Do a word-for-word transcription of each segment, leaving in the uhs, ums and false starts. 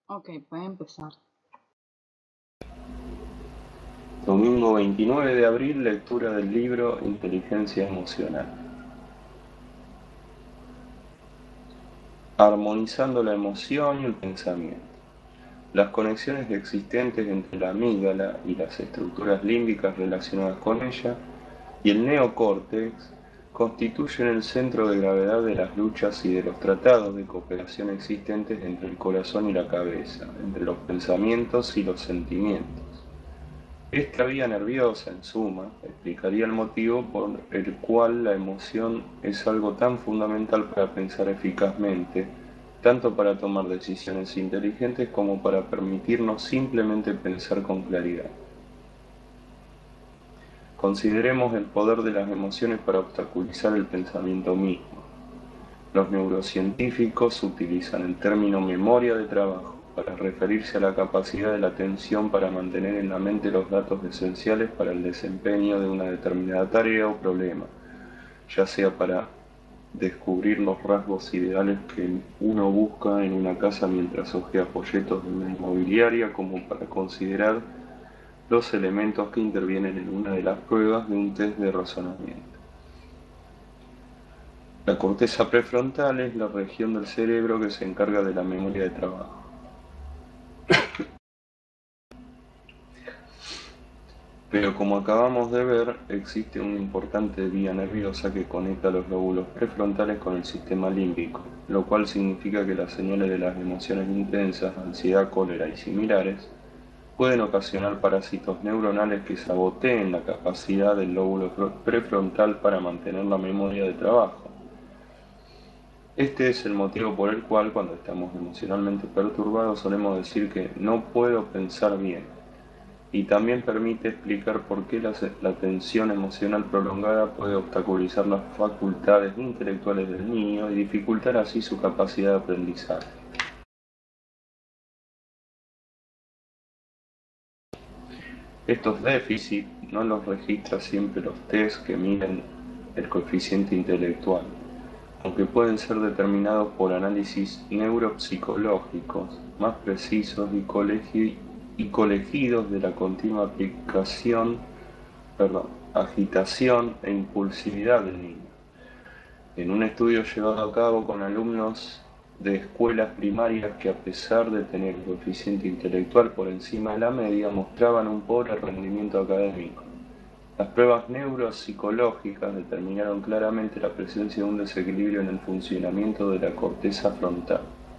Ok, puede empezar. Domingo veintinueve de abril, lectura del libro Inteligencia Emocional. Armonizando la emoción y el pensamiento. Las conexiones existentes entre la amígdala y las estructuras límbicas relacionadas con ella y el neocórtex constituyen el centro de gravedad de las luchas y de los tratados de cooperación existentes entre el corazón y la cabeza, entre los pensamientos y los sentimientos. Esta vía nerviosa, en suma, explicaría el motivo por el cual la emoción es algo tan fundamental para pensar eficazmente, tanto para tomar decisiones inteligentes como para permitirnos simplemente pensar con claridad. Consideremos el poder de las emociones para obstaculizar el pensamiento mismo. Los neurocientíficos utilizan el término memoria de trabajo para referirse a la capacidad de la atención para mantener en la mente los datos esenciales para el desempeño de una determinada tarea o problema, ya sea para descubrir los rasgos ideales que uno busca en una casa mientras hojea folletos de una inmobiliaria, como para considerar los elementos que intervienen en una de las pruebas de un test de razonamiento. La corteza prefrontal es la región del cerebro que se encarga de la memoria de trabajo. Pero como acabamos de ver, existe una importante vía nerviosa que conecta los lóbulos prefrontales con el sistema límbico, lo cual significa que las señales de las emociones intensas, ansiedad, cólera y similares, pueden ocasionar parásitos neuronales que saboteen la capacidad del lóbulo prefrontal para mantener la memoria de trabajo. Este es el motivo por el cual cuando estamos emocionalmente perturbados solemos decir que no puedo pensar bien, y también permite explicar por qué la, la tensión emocional prolongada puede obstaculizar las facultades intelectuales del niño y dificultar así su capacidad de aprendizaje. Estos déficits no los registra siempre los test que miden el coeficiente intelectual, aunque pueden ser determinados por análisis neuropsicológicos más precisos y, colegi y colegidos de la continua aplicación, perdón, agitación e impulsividad del niño. En un estudio llevado a cabo con alumnos de escuelas primarias que, a pesar de tener un coeficiente intelectual por encima de la media, mostraban un pobre rendimiento académico. Las pruebas neuropsicológicas determinaron claramente la presencia de un desequilibrio en el funcionamiento de la corteza frontal.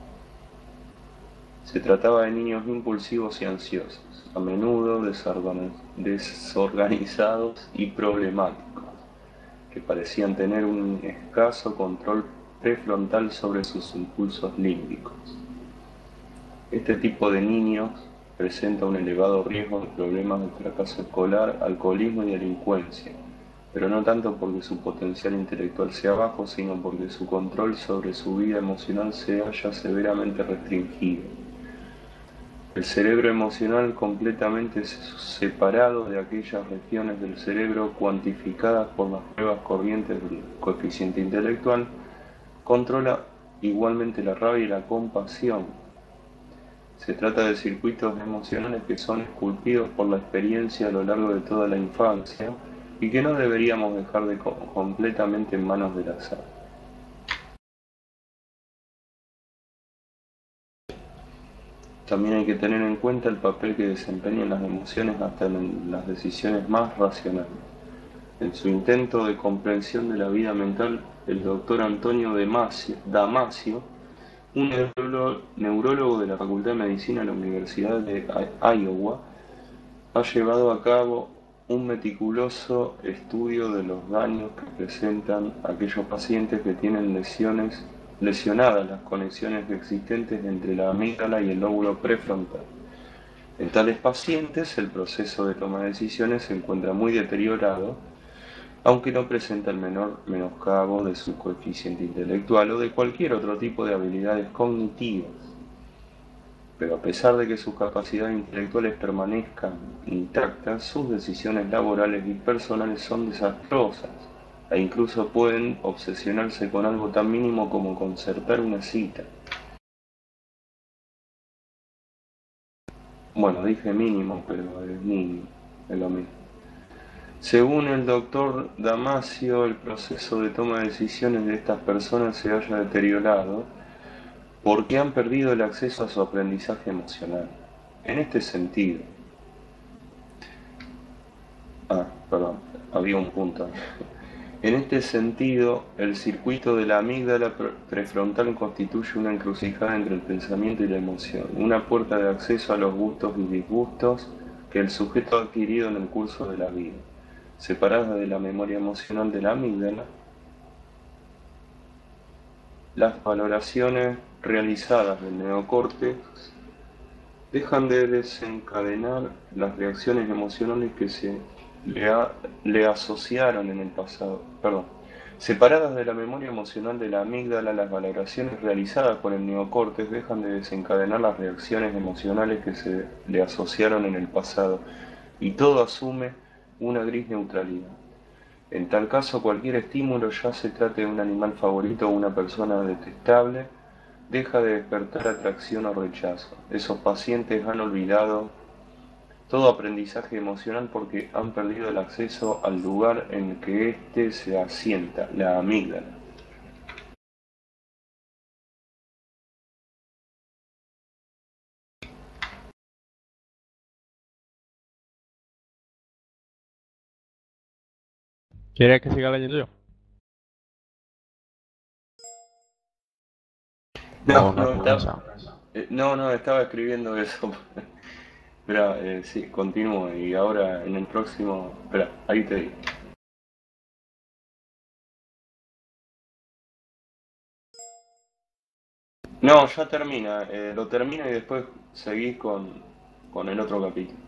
Se trataba de niños impulsivos y ansiosos, a menudo desorganizados y problemáticos, que parecían tener un escaso control prefrontal sobre sus impulsos límbicos. Este tipo de niños presenta un elevado riesgo de problemas de fracaso escolar, alcoholismo y delincuencia, pero no tanto porque su potencial intelectual sea bajo, sino porque su control sobre su vida emocional se haya severamente restringido. El cerebro emocional, completamente separado de aquellas regiones del cerebro cuantificadas por las pruebas corrientes del coeficiente intelectual, controla igualmente la rabia y la compasión. Se trata de circuitos emocionales que son esculpidos por la experiencia a lo largo de toda la infancia y que no deberíamos dejar de completamente en manos del azar. También hay que tener en cuenta el papel que desempeñan las emociones hasta en las decisiones más racionales. En su intento de comprensión de la vida mental, el doctor Antonio Damasio, un neurólogo de la Facultad de Medicina de la Universidad de Iowa, ha llevado a cabo un meticuloso estudio de los daños que presentan aquellos pacientes que tienen lesiones, lesionadas las conexiones existentes entre la amígdala y el lóbulo prefrontal. En tales pacientes, el proceso de toma de decisiones se encuentra muy deteriorado, aunque no presenta el menor menoscabo de su coeficiente intelectual o de cualquier otro tipo de habilidades cognitivas. Pero a pesar de que sus capacidades intelectuales permanezcan intactas, sus decisiones laborales y personales son desastrosas, e incluso pueden obsesionarse con algo tan mínimo como concertar una cita. Bueno, dije mínimo, pero es mínimo, es lo mismo. Según el doctor Damasio, el proceso de toma de decisiones de estas personas se haya deteriorado porque han perdido el acceso a su aprendizaje emocional. En este sentido, ah, perdón, había un punto. En este sentido, el circuito de la amígdala prefrontal constituye una encrucijada entre el pensamiento y la emoción, una puerta de acceso a los gustos y disgustos que el sujeto ha adquirido en el curso de la vida. Separada de la memoria emocional de la amígdala, las valoraciones realizadas del neocórtex dejan de desencadenar las reacciones emocionales que se le, a, le asociaron en el pasado. Perdón. Separadas de la memoria emocional de la amígdala, las valoraciones realizadas por el neocórtex dejan de desencadenar las reacciones emocionales que se le asociaron en el pasado, y todo asume una gris neutralidad. En tal caso, cualquier estímulo, ya se trate de un animal favorito o una persona detestable, deja de despertar atracción o rechazo. Esos pacientes han olvidado todo aprendizaje emocional porque han perdido el acceso al lugar en que éste se asienta, la amígdala. ¿Quieres que siga leyendo yo? No, ¿O no has no, estaba, comenzado? eh, no, no, estaba escribiendo eso. Espera, eh, sí, continúo y ahora en el próximo... Espera, ahí te digo. No, ya termina, eh, lo termino y después seguís con, con el otro capítulo.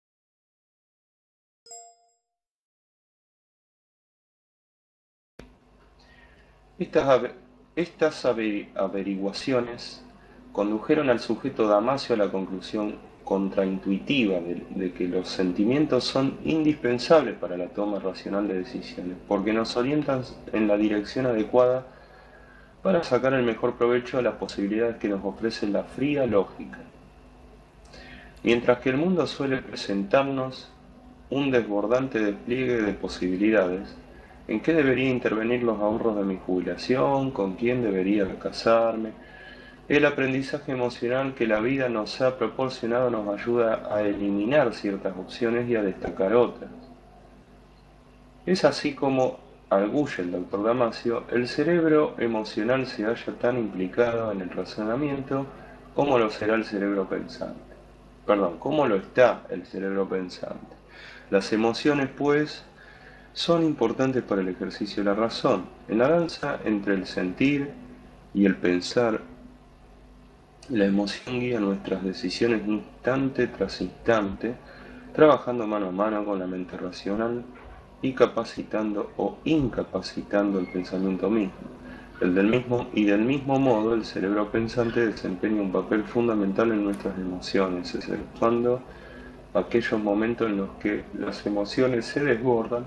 Estas, estas averiguaciones condujeron al sujeto Damasio a la conclusión contraintuitiva de, de que los sentimientos son indispensables para la toma racional de decisiones, porque nos orientan en la dirección adecuada para sacar el mejor provecho de las posibilidades que nos ofrece la fría lógica. Mientras que el mundo suele presentarnos un desbordante despliegue de posibilidades, ¿en qué debería intervenir los ahorros de mi jubilación? ¿Con quién debería casarme? El aprendizaje emocional que la vida nos ha proporcionado nos ayuda a eliminar ciertas opciones y a destacar otras. Es así como arguye el doctor Damasio, el cerebro emocional se halla tan implicado en el razonamiento como lo será el cerebro pensante. Perdón, ¿cómo lo está el cerebro pensante? Las emociones, pues, son importantes para el ejercicio de la razón. En la danza entre el sentir y el pensar, la emoción guía nuestras decisiones instante tras instante, trabajando mano a mano con la mente racional y capacitando o incapacitando el pensamiento mismo. El del mismo y del mismo modo, el cerebro pensante desempeña un papel fundamental en nuestras emociones, exceptuando aquellos momentos en los que las emociones se desbordan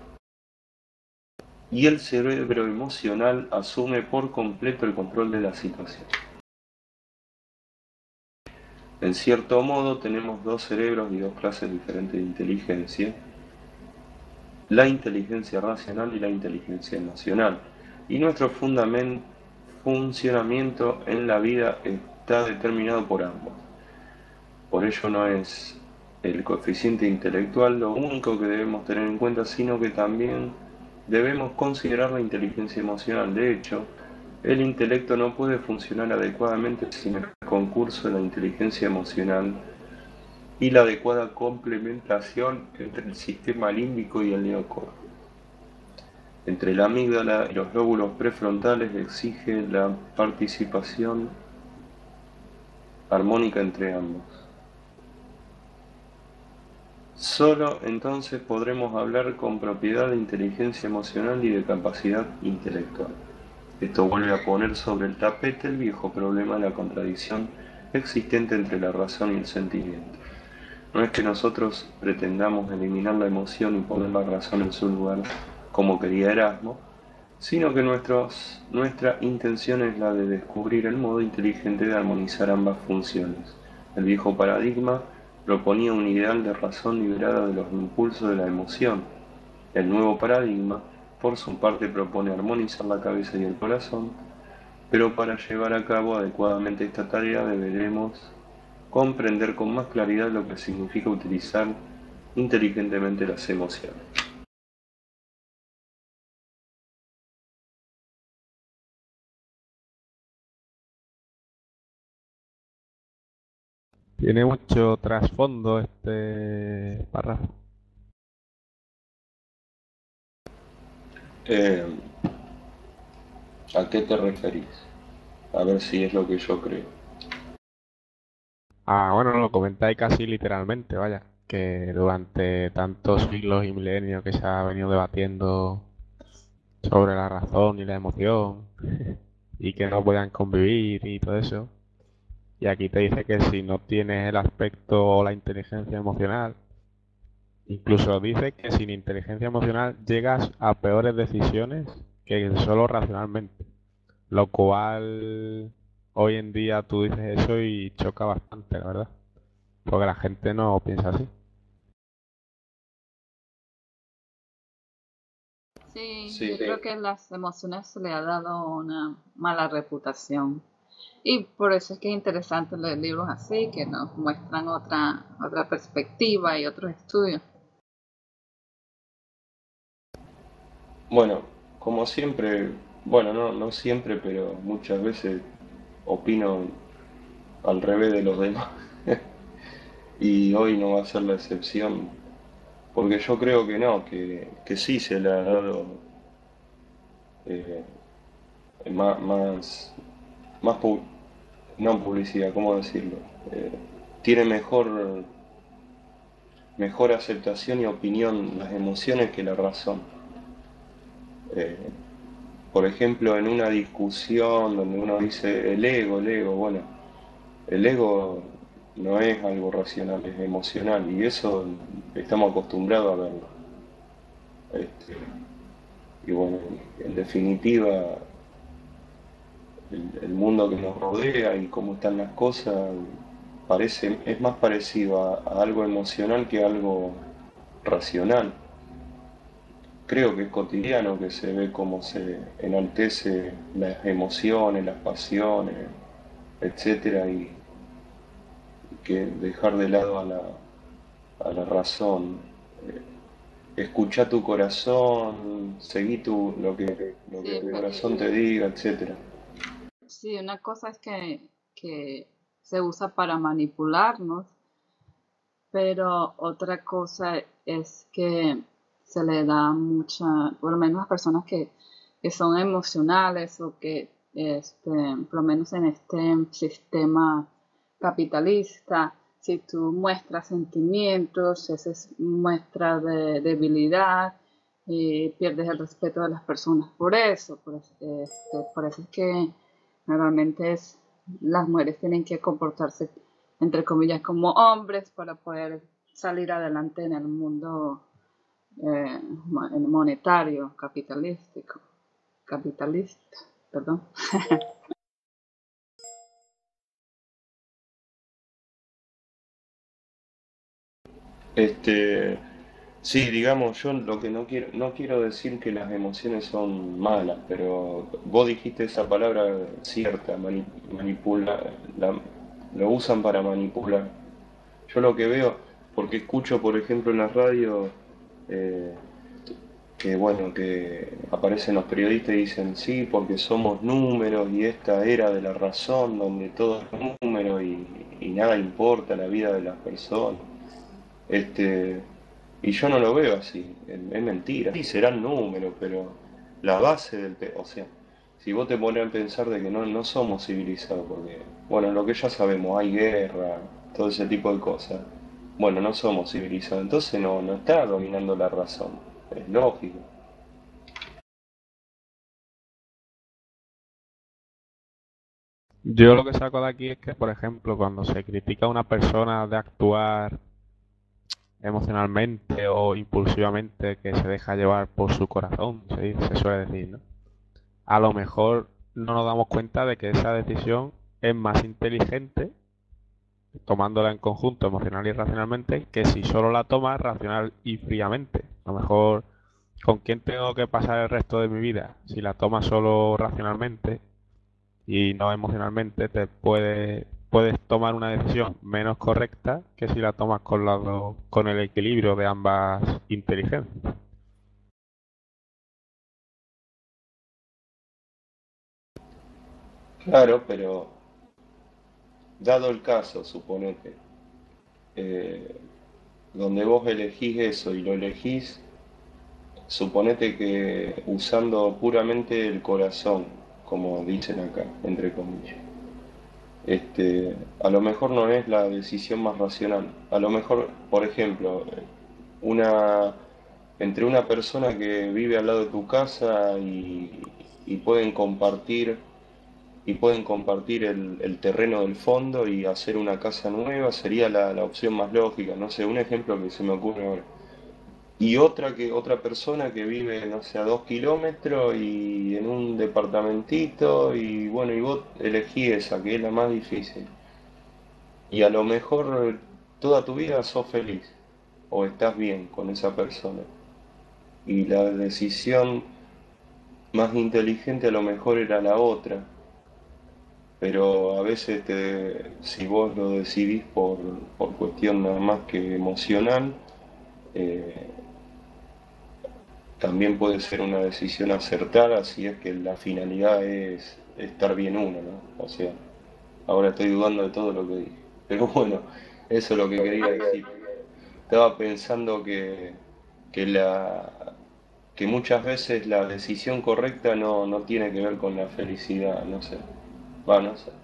y el cerebro emocional asume por completo el control de la situación. En cierto modo, tenemos dos cerebros y dos clases diferentes de inteligencia: la inteligencia racional y la inteligencia emocional, y nuestro funcionamiento en la vida está determinado por ambos. Por ello no es el coeficiente intelectual lo único que debemos tener en cuenta, sino que también debemos considerar la inteligencia emocional. De hecho, el intelecto no puede funcionar adecuadamente sin el concurso de la inteligencia emocional y la adecuada complementación entre el sistema límbico y el neocórtex. Entre la amígdala y los lóbulos prefrontales exige la participación armónica entre ambos. Solo entonces podremos hablar con propiedad de inteligencia emocional y de capacidad intelectual. Esto vuelve a poner sobre el tapete el viejo problema de la contradicción existente entre la razón y el sentimiento. No es que nosotros pretendamos eliminar la emoción y poner la razón en su lugar, como quería Erasmo, sino que nuestros, nuestra intención es la de descubrir el modo inteligente de armonizar ambas funciones. El viejo paradigma proponía un ideal de razón liberada de los impulsos de la emoción. El nuevo paradigma, por su parte, propone armonizar la cabeza y el corazón, pero para llevar a cabo adecuadamente esta tarea deberemos comprender con más claridad lo que significa utilizar inteligentemente las emociones. Tiene mucho trasfondo este párrafo. Eh, ¿A qué te referís? A ver si es lo que yo creo. Ah, bueno, lo comentáis casi literalmente, vaya, que durante tantos siglos y milenios que se ha venido debatiendo sobre la razón y la emoción y que no puedan convivir y todo eso. Y aquí te dice que si no tienes el aspecto o la inteligencia emocional, incluso dice que sin inteligencia emocional llegas a peores decisiones que solo racionalmente. Lo cual hoy en día tú dices eso y choca bastante, la verdad. Porque la gente no piensa así. Sí, Sí, yo creo que las emociones se le ha dado una mala reputación. Y por eso es que es interesante leer libros así, que nos muestran otra, otra perspectiva y otros estudios. bueno, como siempre, bueno, no, no siempre, pero muchas veces opino al revés de los demás. Y hoy no va a ser la excepción, porque yo creo que no, que, que sí se le ha dado eh, más, más, más pu- no publicidad, ¿cómo decirlo? Eh, tiene mejor, mejor aceptación y opinión las emociones que la razón. Eh, por ejemplo, en una discusión donde uno dice el ego, el ego, bueno, el ego no es algo racional, es emocional y eso estamos acostumbrados a verlo. Este, y bueno, en definitiva, el, el mundo que nos rodea y cómo están las cosas parece, es más parecido a, a algo emocional que a algo racional. Creo que es cotidiano que se ve cómo se enaltece las emociones, las pasiones, etcétera, y que dejar de lado a la, a la razón. Eh, escucha tu corazón, seguí tu, lo que, lo que Sí, tu pero corazón te diga, etcétera. sí, una cosa es que, que se usa para manipularnos, pero otra cosa es que se le da mucha, por lo menos a personas que, que son emocionales o que, este, por lo menos en este sistema capitalista, si tú muestras sentimientos, esa es muestra de debilidad y pierdes el respeto de las personas por eso. Por, este, por eso es que normalmente es, las mujeres tienen que comportarse entre comillas, como hombres para poder salir adelante en el mundo eh, monetario, capitalístico, capitalista, perdón. Este, sí, digamos, yo lo que no quiero, no quiero decir que las emociones son malas, pero vos dijiste esa palabra cierta, mani- manipula, la- lo usan para manipular. Yo lo que veo, porque escucho, por ejemplo, en la radio, eh, que bueno, que aparecen los periodistas y dicen, sí, porque somos números y esta era de la razón, donde todo es número y, y nada importa la vida de las personas. Este, y yo no lo veo así, es, es mentira. Sí, serán números, pero la base del... pe- O sea, si vos te pones a pensar de que no, no somos civilizados, porque, bueno, lo que ya sabemos, hay guerra, todo ese tipo de cosas. Bueno, no somos civilizados, entonces no, no está dominando la razón, es lógico. Yo lo que saco de aquí es que, por ejemplo, cuando se critica a una persona de actuar emocionalmente o impulsivamente que se deja llevar por su corazón, se, dice- se suele decir, ¿no? A lo mejor no nos damos cuenta de que esa decisión es más inteligente tomándola en conjunto emocional y racionalmente, que si solo la tomas racional y fríamente. A lo mejor, ¿con quién tengo que pasar el resto de mi vida? Si la tomas solo racionalmente y no emocionalmente, te puede, puedes tomar una decisión menos correcta que si la tomas con, las dos- con el equilibrio de ambas inteligencias. Claro, pero dado el caso, suponete, eh, donde vos elegís eso y lo elegís, suponete que usando puramente el corazón, como dicen acá, entre comillas. Este, a lo mejor no es la decisión más racional. A lo mejor, por ejemplo, una, entre una persona que vive al lado de tu casa y, y pueden compartir y pueden compartir el, el terreno del fondo y hacer una casa nueva, sería la, la opción más lógica. No sé, un ejemplo que se me ocurre ahora. Y otra que otra persona que vive, no sé, a dos kilómetros y en un departamentito y bueno, y vos elegí esa, que es la más difícil. Y a lo mejor toda tu vida sos feliz o estás bien con esa persona. Y la decisión más inteligente a lo mejor era la otra. Pero a veces te- si vos lo decidís por, por cuestión nada más que emocional, eh, también puede ser una decisión acertada si es que la finalidad es estar bien uno, ¿no? O sea, ahora estoy dudando de todo lo que dije. Pero bueno, eso es lo que quería decir. Estaba pensando que, que, la, que muchas veces la decisión correcta no, no tiene que ver con la felicidad, no sé. Va, no sé.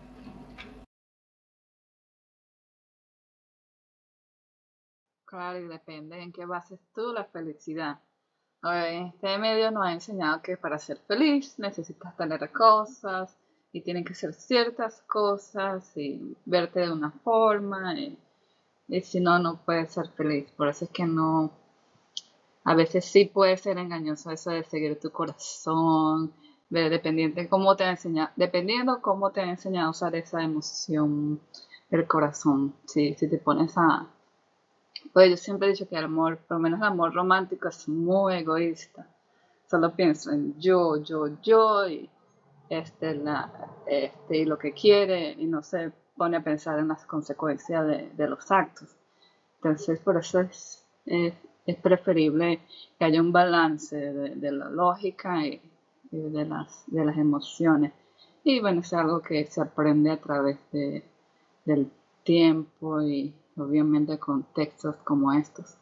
Claro, y depende en qué bases tú la felicidad. A ver, en este medio nos ha enseñado que para ser feliz necesitas tener cosas y tienen que ser ciertas cosas y verte de una forma y, y si no, no puedes ser feliz. Por eso es que no, a veces sí puede ser engañoso eso de seguir tu corazón, de, dependiente cómo te ha enseñado, dependiendo cómo te ha enseñado a usar esa emoción del corazón. Si, si te pones a, pues yo siempre he dicho que el amor, por lo menos el amor romántico es muy egoísta. Solo pienso en yo, yo, yo y este, la, este, y lo que quiere y no se pone a pensar en las consecuencias de, de los actos. Entonces, por eso es, es, es preferible que haya un balance de, de la lógica y, y de, las, de las emociones. Y bueno, es algo que se aprende a través de, del tiempo y obviamente con textos como estos.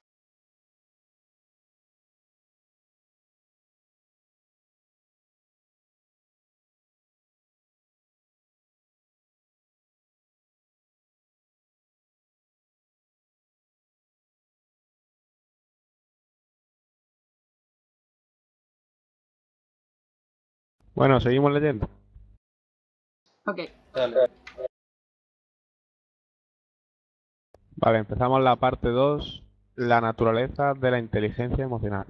Bueno, seguimos leyendo. Ok, Dale. Vale, empezamos la parte dos, la naturaleza de la inteligencia emocional.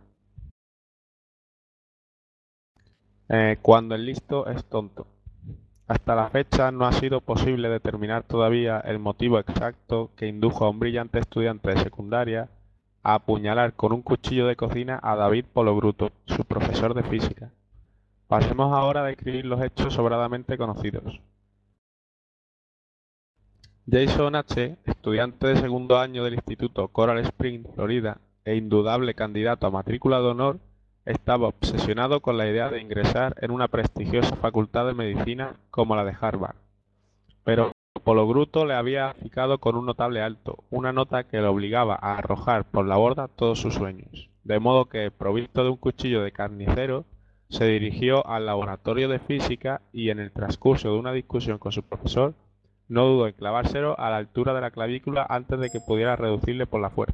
Eh, cuando el listo es tonto. Hasta la fecha no ha sido posible determinar todavía el motivo exacto que indujo a un brillante estudiante de secundaria a apuñalar con un cuchillo de cocina a David Polobruto, su profesor de física. Pasemos ahora a describir los hechos sobradamente conocidos. Jason H., estudiante de segundo año del Instituto Coral Springs, Florida, e indudable candidato a matrícula de honor, estaba obsesionado con la idea de ingresar en una prestigiosa facultad de medicina como la de Harvard. Pero Pologruto le había acicado con un notable alto, una nota que le obligaba a arrojar por la borda todos sus sueños, de modo que, provisto de un cuchillo de carnicero, se dirigió al laboratorio de física y en el transcurso de una discusión con su profesor, no dudó en clavárselo a la altura de la clavícula antes de que pudiera reducirle por la fuerza.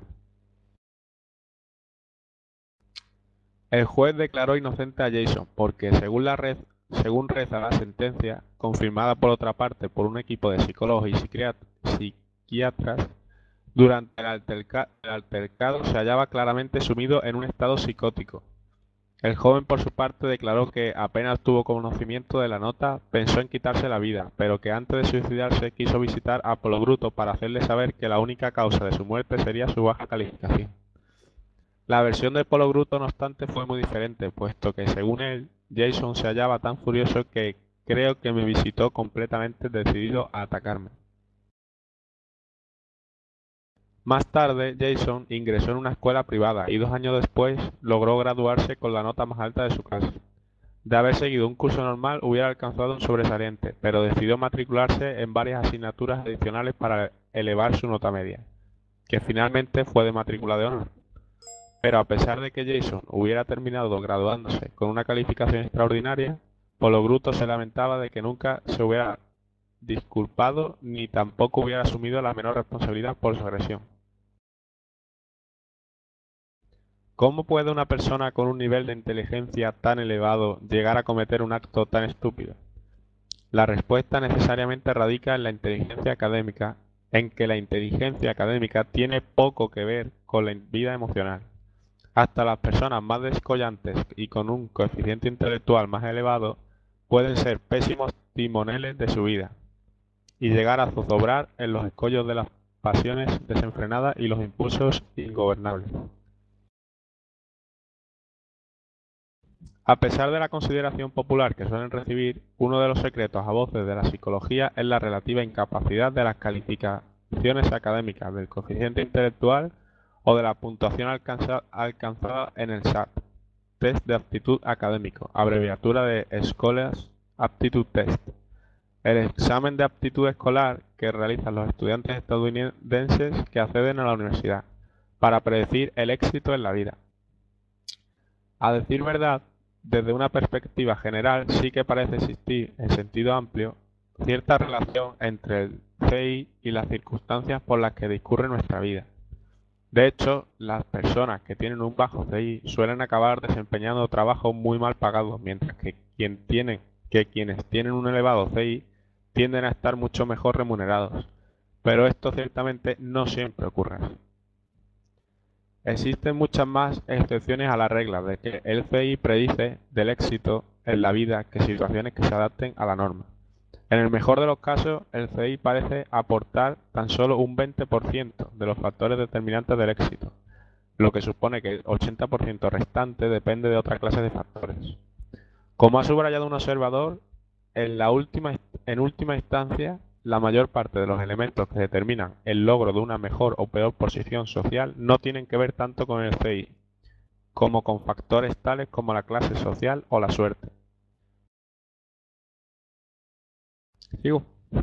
El juez declaró inocente a Jason porque, según, la red, según reza la sentencia, confirmada por otra parte por un equipo de psicólogos y psiquiatras, durante el, alterca el altercado se hallaba claramente sumido en un estado psicótico. El joven, por su parte, declaró que apenas tuvo conocimiento de la nota, pensó en quitarse la vida, pero que antes de suicidarse quiso visitar a Apologruto para hacerle saber que la única causa de su muerte sería su baja calificación. La versión de Apologruto, no obstante, fue muy diferente, puesto que, según él, Jason se hallaba tan furioso que creo que me visitó completamente decidido a atacarme. Más tarde, Jason ingresó en una escuela privada y dos años después logró graduarse con la nota más alta de su clase. De haber seguido un curso normal hubiera alcanzado un sobresaliente, pero decidió matricularse en varias asignaturas adicionales para elevar su nota media, que finalmente fue de matrícula de honor. Pero a pesar de que Jason hubiera terminado graduándose con una calificación extraordinaria, Apologruto se lamentaba de que nunca se hubiera disculpado ni tampoco hubiera asumido la menor responsabilidad por su agresión. ¿Cómo puede una persona con un nivel de inteligencia tan elevado llegar a cometer un acto tan estúpido? La respuesta necesariamente radica en la inteligencia académica, en que la inteligencia académica tiene poco que ver con la vida emocional. Hasta las personas más descollantes y con un coeficiente intelectual más elevado pueden ser pésimos timoneles de su vida y llegar a zozobrar en los escollos de las pasiones desenfrenadas y los impulsos ingobernables. A pesar de la consideración popular que suelen recibir, uno de los secretos a voces de la psicología es la relativa incapacidad de las calificaciones académicas, del coeficiente intelectual o de la puntuación alcanza, alcanzada en el S A T, Test de Aptitud Académico, abreviatura de Scholars Aptitude Test, el examen de aptitud escolar que realizan los estudiantes estadounidenses que acceden a la universidad, para predecir el éxito en la vida. A decir verdad, desde una perspectiva general sí que parece existir, en sentido amplio, cierta relación entre el C I y las circunstancias por las que discurre nuestra vida. De hecho, las personas que tienen un bajo C I suelen acabar desempeñando trabajos muy mal pagados, mientras que, quien tienen, que quienes tienen un elevado C I tienden a estar mucho mejor remunerados. Pero esto ciertamente no siempre ocurre así. Existen muchas más excepciones a la regla de que el C I predice del éxito en la vida que situaciones que se adapten a la norma. En el mejor de los casos, el C I parece aportar tan solo un veinte por ciento de los factores determinantes del éxito, lo que supone que el ochenta por ciento restante depende de otra clase de factores. Como ha subrayado un observador, en, la última, en última instancia, la mayor parte de los elementos que determinan el logro de una mejor o peor posición social no tienen que ver tanto con el C I, como con factores tales como la clase social o la suerte. ¿Sigo?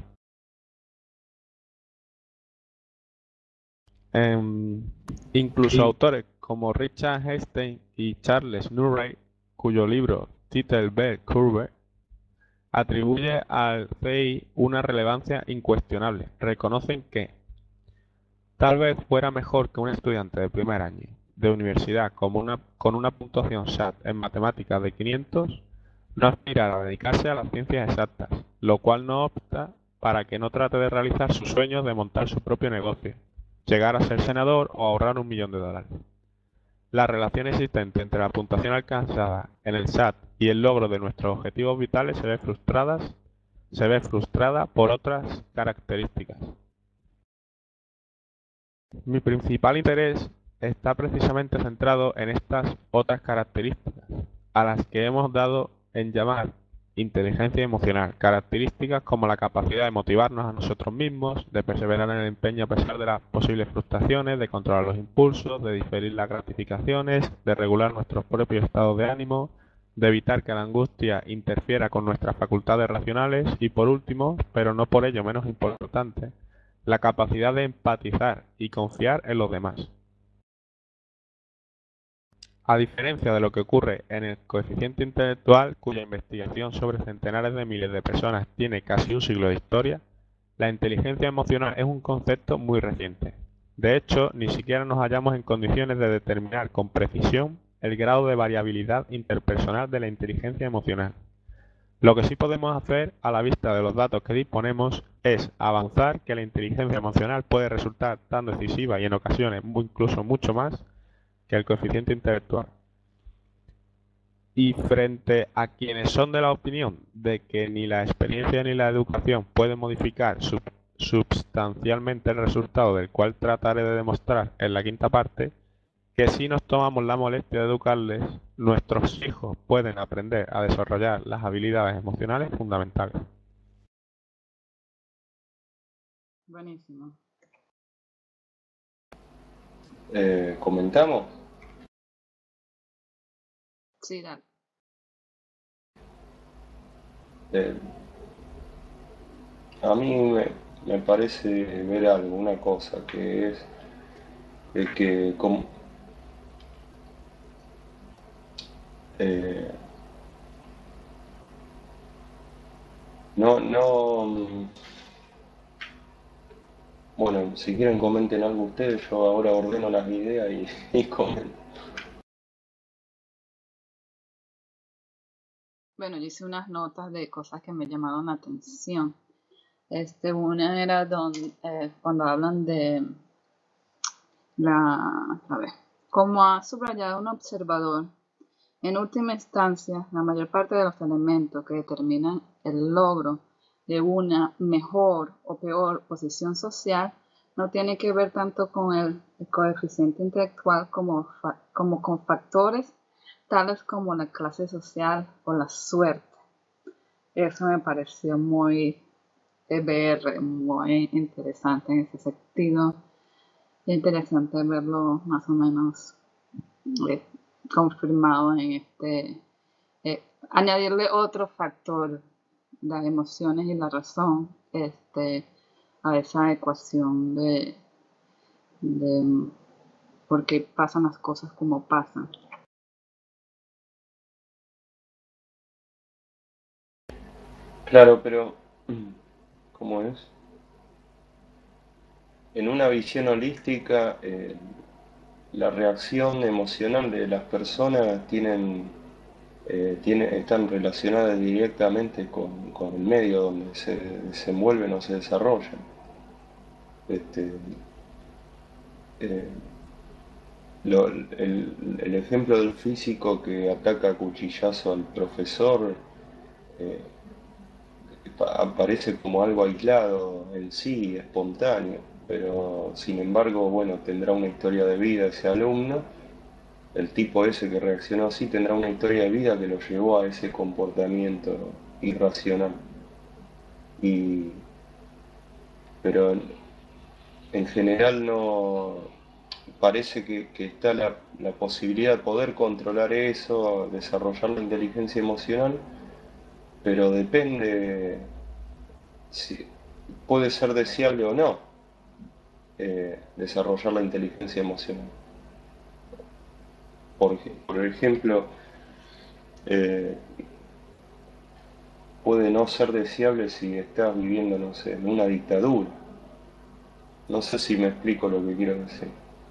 Eh, incluso autores como Richard Epstein y Charles Murray, cuyo libro Title Bell Curve atribuye al C I una relevancia incuestionable. Reconocen que tal vez fuera mejor que un estudiante de primer año de universidad con una, con una puntuación S A T en matemáticas de quinientos no aspirara a dedicarse a las ciencias exactas, lo cual no obsta para que no trate de realizar sus sueños de montar su propio negocio, llegar a ser senador o ahorrar un millón de dólares. La relación existente entre la puntuación alcanzada en el S A T y el logro de nuestros objetivos vitales se ve frustradas, se ve frustrada por otras características. Mi principal interés está precisamente centrado en estas otras características, a las que hemos dado en llamar inteligencia emocional, características como la capacidad de motivarnos a nosotros mismos, de perseverar en el empeño a pesar de las posibles frustraciones, de controlar los impulsos, de diferir las gratificaciones, de regular nuestros propios estados de ánimo, de evitar que la angustia interfiera con nuestras facultades racionales y, por último, pero no por ello menos importante, la capacidad de empatizar y confiar en los demás. A diferencia de lo que ocurre en el coeficiente intelectual, cuya investigación sobre centenares de miles de personas tiene casi un siglo de historia, la inteligencia emocional es un concepto muy reciente. De hecho, ni siquiera nos hallamos en condiciones de determinar con precisión el grado de variabilidad interpersonal de la inteligencia emocional. Lo que sí podemos hacer, a la vista de los datos que disponemos, es avanzar que la inteligencia emocional puede resultar tan decisiva y en ocasiones incluso mucho más que el coeficiente intelectual. Y frente a quienes son de la opinión de que ni la experiencia ni la educación pueden modificar sub- substancialmente el resultado del cual trataré de demostrar en la quinta parte, que si nos tomamos la molestia de educarles, nuestros hijos pueden aprender a desarrollar las habilidades emocionales fundamentales. Buenísimo. Eh, ¿comentamos? Sí, dale. Eh, a mí me, me parece ver algo, una cosa, que es eh, que como, eh, no, no, mm, bueno, si quieren comenten algo ustedes, yo ahora ordeno las ideas y, y comento. Bueno, yo hice unas notas de cosas que me llamaron la atención. Este, una era donde, eh, cuando hablan de la, a ver, como ha subrayado un observador, en última instancia, la mayor parte de los elementos que determinan el logro de una mejor o peor posición social no tiene que ver tanto con el, el coeficiente intelectual como, fa- como con factores tales como la clase social o la suerte. Eso me pareció muy E B R, muy interesante en ese sentido. Es interesante verlo más o menos eh, confirmado en este, eh, añadirle otro factor, las emociones y la razón, este, a esa ecuación de, de por qué pasan las cosas como pasan. Claro, pero ¿cómo es? En una visión holística, eh, la reacción emocional de las personas tienen, eh, tiene- están relacionadas directamente con, con el medio donde se desenvuelven o se desarrollan. Este, eh, lo- el, el ejemplo del físico que ataca a cuchillazo al profesor eh, pa- aparece como algo aislado en sí, espontáneo, pero sin embargo, bueno, tendrá una historia de vida ese alumno. El tipo ese que reaccionó así tendrá una historia de vida que lo llevó a ese comportamiento irracional. Y, pero en, en general no parece que, que está la, la posibilidad de poder controlar eso, desarrollar la inteligencia emocional, pero depende si puede ser deseable o no eh, desarrollar la inteligencia emocional. Por, por ejemplo, eh, puede no ser deseable si estás viviendo, no sé, en una dictadura. No sé si me explico lo que quiero decir.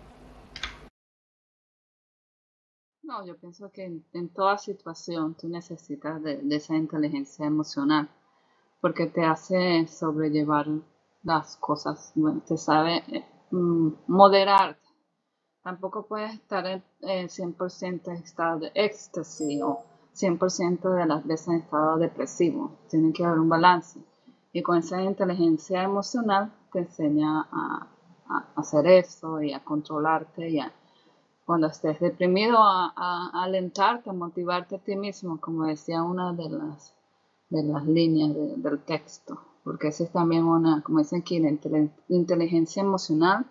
No, yo pienso que en, en toda situación tú necesitas de, de esa inteligencia emocional porque te hace sobrellevar las cosas, bueno, te sabe eh, mm, moderar. Tampoco puedes estar en, en cien por ciento en estado de éxtasis o cien por ciento de las veces en estado depresivo. Tiene que haber un balance. Y con esa inteligencia emocional te enseña a, a hacer eso y a controlarte y a, cuando estés deprimido, a, a alentarte, a motivarte a ti mismo, como decía una de las, de las líneas de- del texto. Porque esa es también una, como dicen aquí, la inteligencia emocional,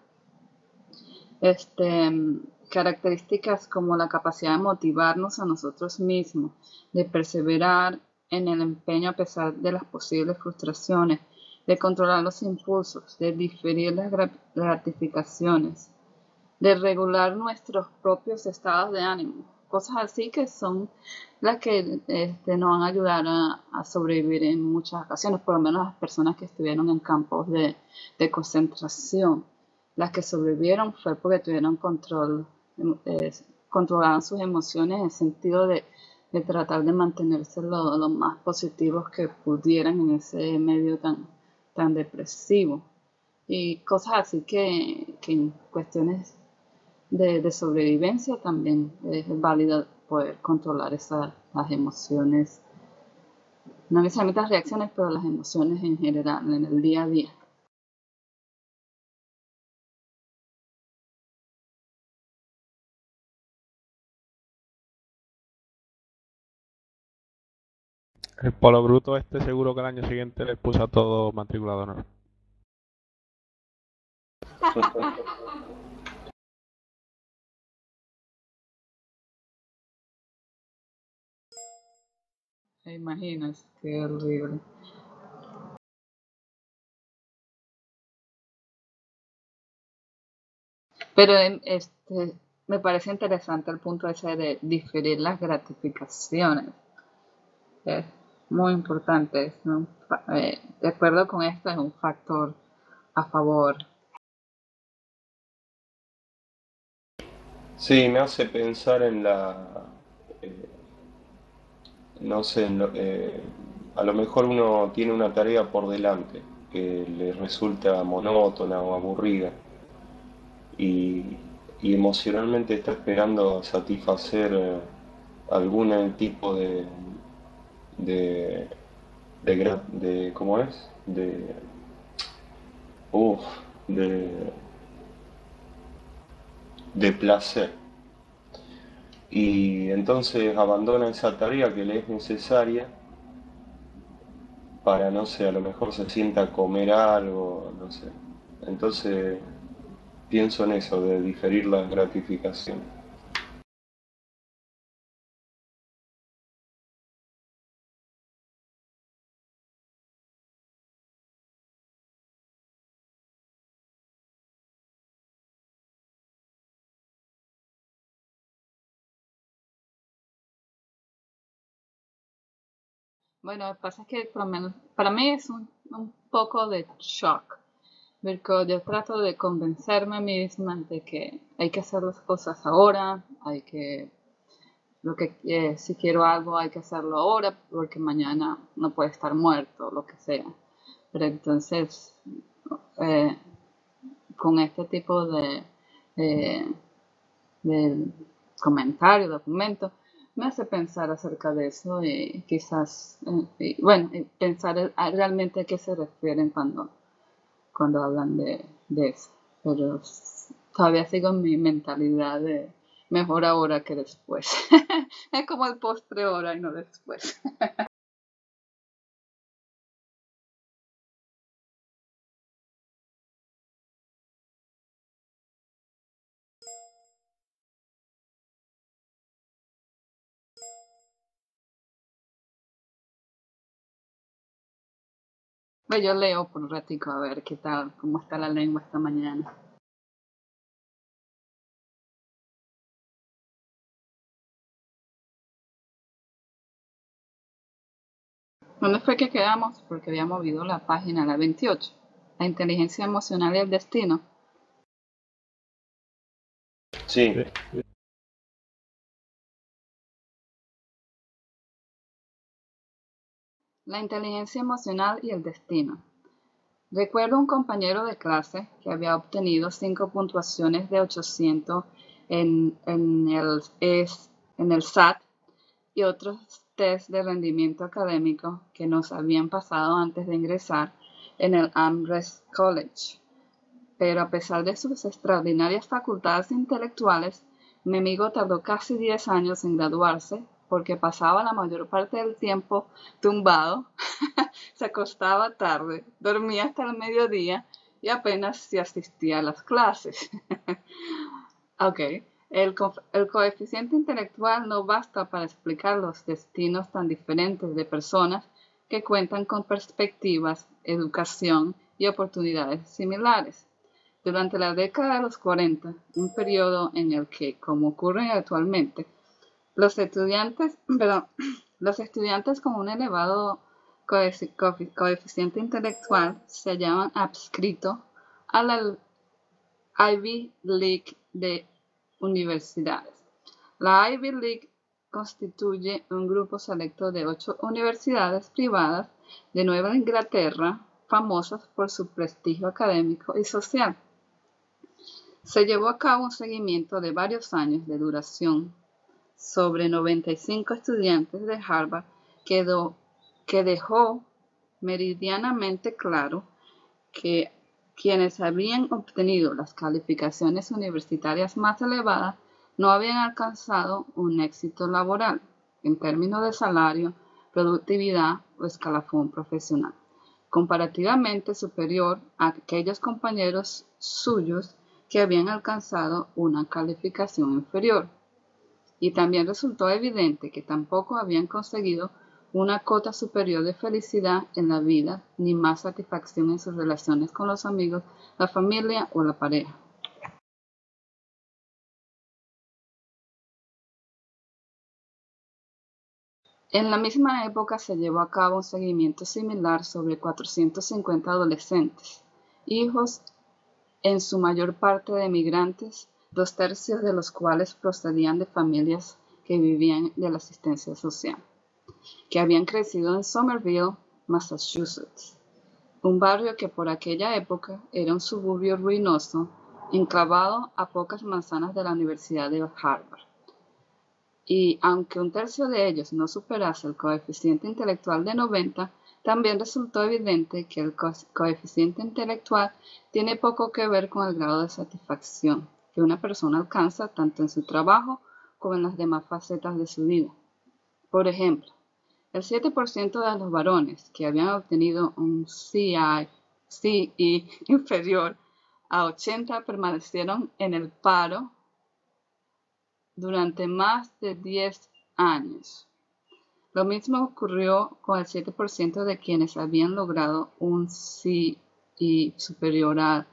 este, características como la capacidad de motivarnos a nosotros mismos, de perseverar en el empeño a pesar de las posibles frustraciones, de controlar los impulsos, de diferir las gratificaciones, de regular nuestros propios estados de ánimo, cosas así que son las que este, nos van a ayudar a, a, sobrevivir en muchas ocasiones, por lo menos las personas que estuvieron en campos de, de concentración. Las que sobrevivieron fue porque tuvieron control, eh, controlaron sus emociones en el sentido de, de tratar de mantenerse lo, lo, más positivos que pudieran en ese medio tan, tan depresivo. Y cosas así que, que en cuestiones de, de sobrevivencia también es válido poder controlar esas, las emociones, no necesariamente las reacciones, pero las emociones en general, en el día a día. El polo bruto este seguro que el año siguiente les puso a todos matrícula de honor. ¿Te imaginas? Qué horrible. Pero em, este, me parece interesante el punto ese de diferir las gratificaciones. Es muy importante. Es un fa- eh, de acuerdo con esto, es un factor a favor. Sí, me hace pensar en la, eh, no sé, en lo- eh, a lo mejor uno tiene una tarea por delante que le resulta monótona o aburrida y, y emocionalmente está esperando satisfacer eh, algún eh, tipo de, de, de, gra- de- ¿cómo es? De, uf, de, de placer. Y entonces abandona esa tarea que le es necesaria para, no sé, a lo mejor se sienta a comer algo, no sé. Entonces pienso en eso, de diferir la gratificación. Bueno, lo que pasa es que por lo menos para mí es un, un poco de shock, porque yo trato de convencerme a mí misma de que hay que hacer las cosas ahora, hay que, lo que eh, si quiero algo hay que hacerlo ahora, porque mañana no puede estar muerto, lo que sea. Pero entonces, eh, con este tipo de, eh, de comentario, documento, me hace pensar acerca de eso y quizás, eh, y, bueno, y pensar a realmente a qué se refieren cuando, cuando hablan de, de eso. Pero s- todavía sigo en mi mentalidad de mejor ahora que después. Es como el postre ahora y no después. Bueno, yo leo por un ratico a ver qué tal, cómo está la lengua esta mañana. ¿Dónde fue que quedamos? Porque había movido la página a la veintiocho. La inteligencia emocional y el destino. Sí, Sí. La inteligencia emocional y el destino. Recuerdo un compañero de clase que había obtenido cinco puntuaciones de ochocientos en, en el, es- en el S A T y otros test de rendimiento académico que nos habían pasado antes de ingresar en el Amherst College. Pero a pesar de sus extraordinarias facultades intelectuales, mi amigo tardó casi diez años en graduarse porque pasaba la mayor parte del tiempo tumbado, se acostaba tarde, dormía hasta el mediodía y apenas si asistía a las clases. Ok, el, co- el coeficiente intelectual no basta para explicar los destinos tan diferentes de personas que cuentan con perspectivas, educación y oportunidades similares. Durante la década de los cuarenta, un periodo en el que, como ocurre actualmente, los estudiantes, perdón, los estudiantes con un elevado coefi- coefi- coeficiente intelectual se hallaban adscritos a la Ivy League de universidades. La Ivy League constituye un grupo selecto de ocho universidades privadas de Nueva Inglaterra famosas por su prestigio académico y social. Se llevó a cabo un seguimiento de varios años de duración sobre noventa y cinco estudiantes de Harvard quedó, que dejó meridianamente claro que quienes habían obtenido las calificaciones universitarias más elevadas no habían alcanzado un éxito laboral en términos de salario, productividad o escalafón profesional, comparativamente superior a aquellos compañeros suyos que habían alcanzado una calificación inferior. Y también resultó evidente que tampoco habían conseguido una cota superior de felicidad en la vida, ni más satisfacción en sus relaciones con los amigos, la familia o la pareja. En la misma época se llevó a cabo un seguimiento similar sobre cuatrocientos cincuenta adolescentes, hijos en su mayor parte de migrantes, dos tercios de los cuales procedían de familias que vivían de la asistencia social, que habían crecido en Somerville, Massachusetts, un barrio que por aquella época era un suburbio ruinoso, enclavado a pocas manzanas de la Universidad de Harvard. Y aunque un tercio de ellos no superase el coeficiente intelectual de noventa, también resultó evidente que el co coeficiente intelectual tiene poco que ver con el grado de satisfacción que una persona alcanza tanto en su trabajo como en las demás facetas de su vida. Por ejemplo, el siete por ciento de los varones que habían obtenido un C I, C I inferior a ochenta permanecieron en el paro durante más de diez años. Lo mismo ocurrió con el siete por ciento de quienes habían logrado un C I superior al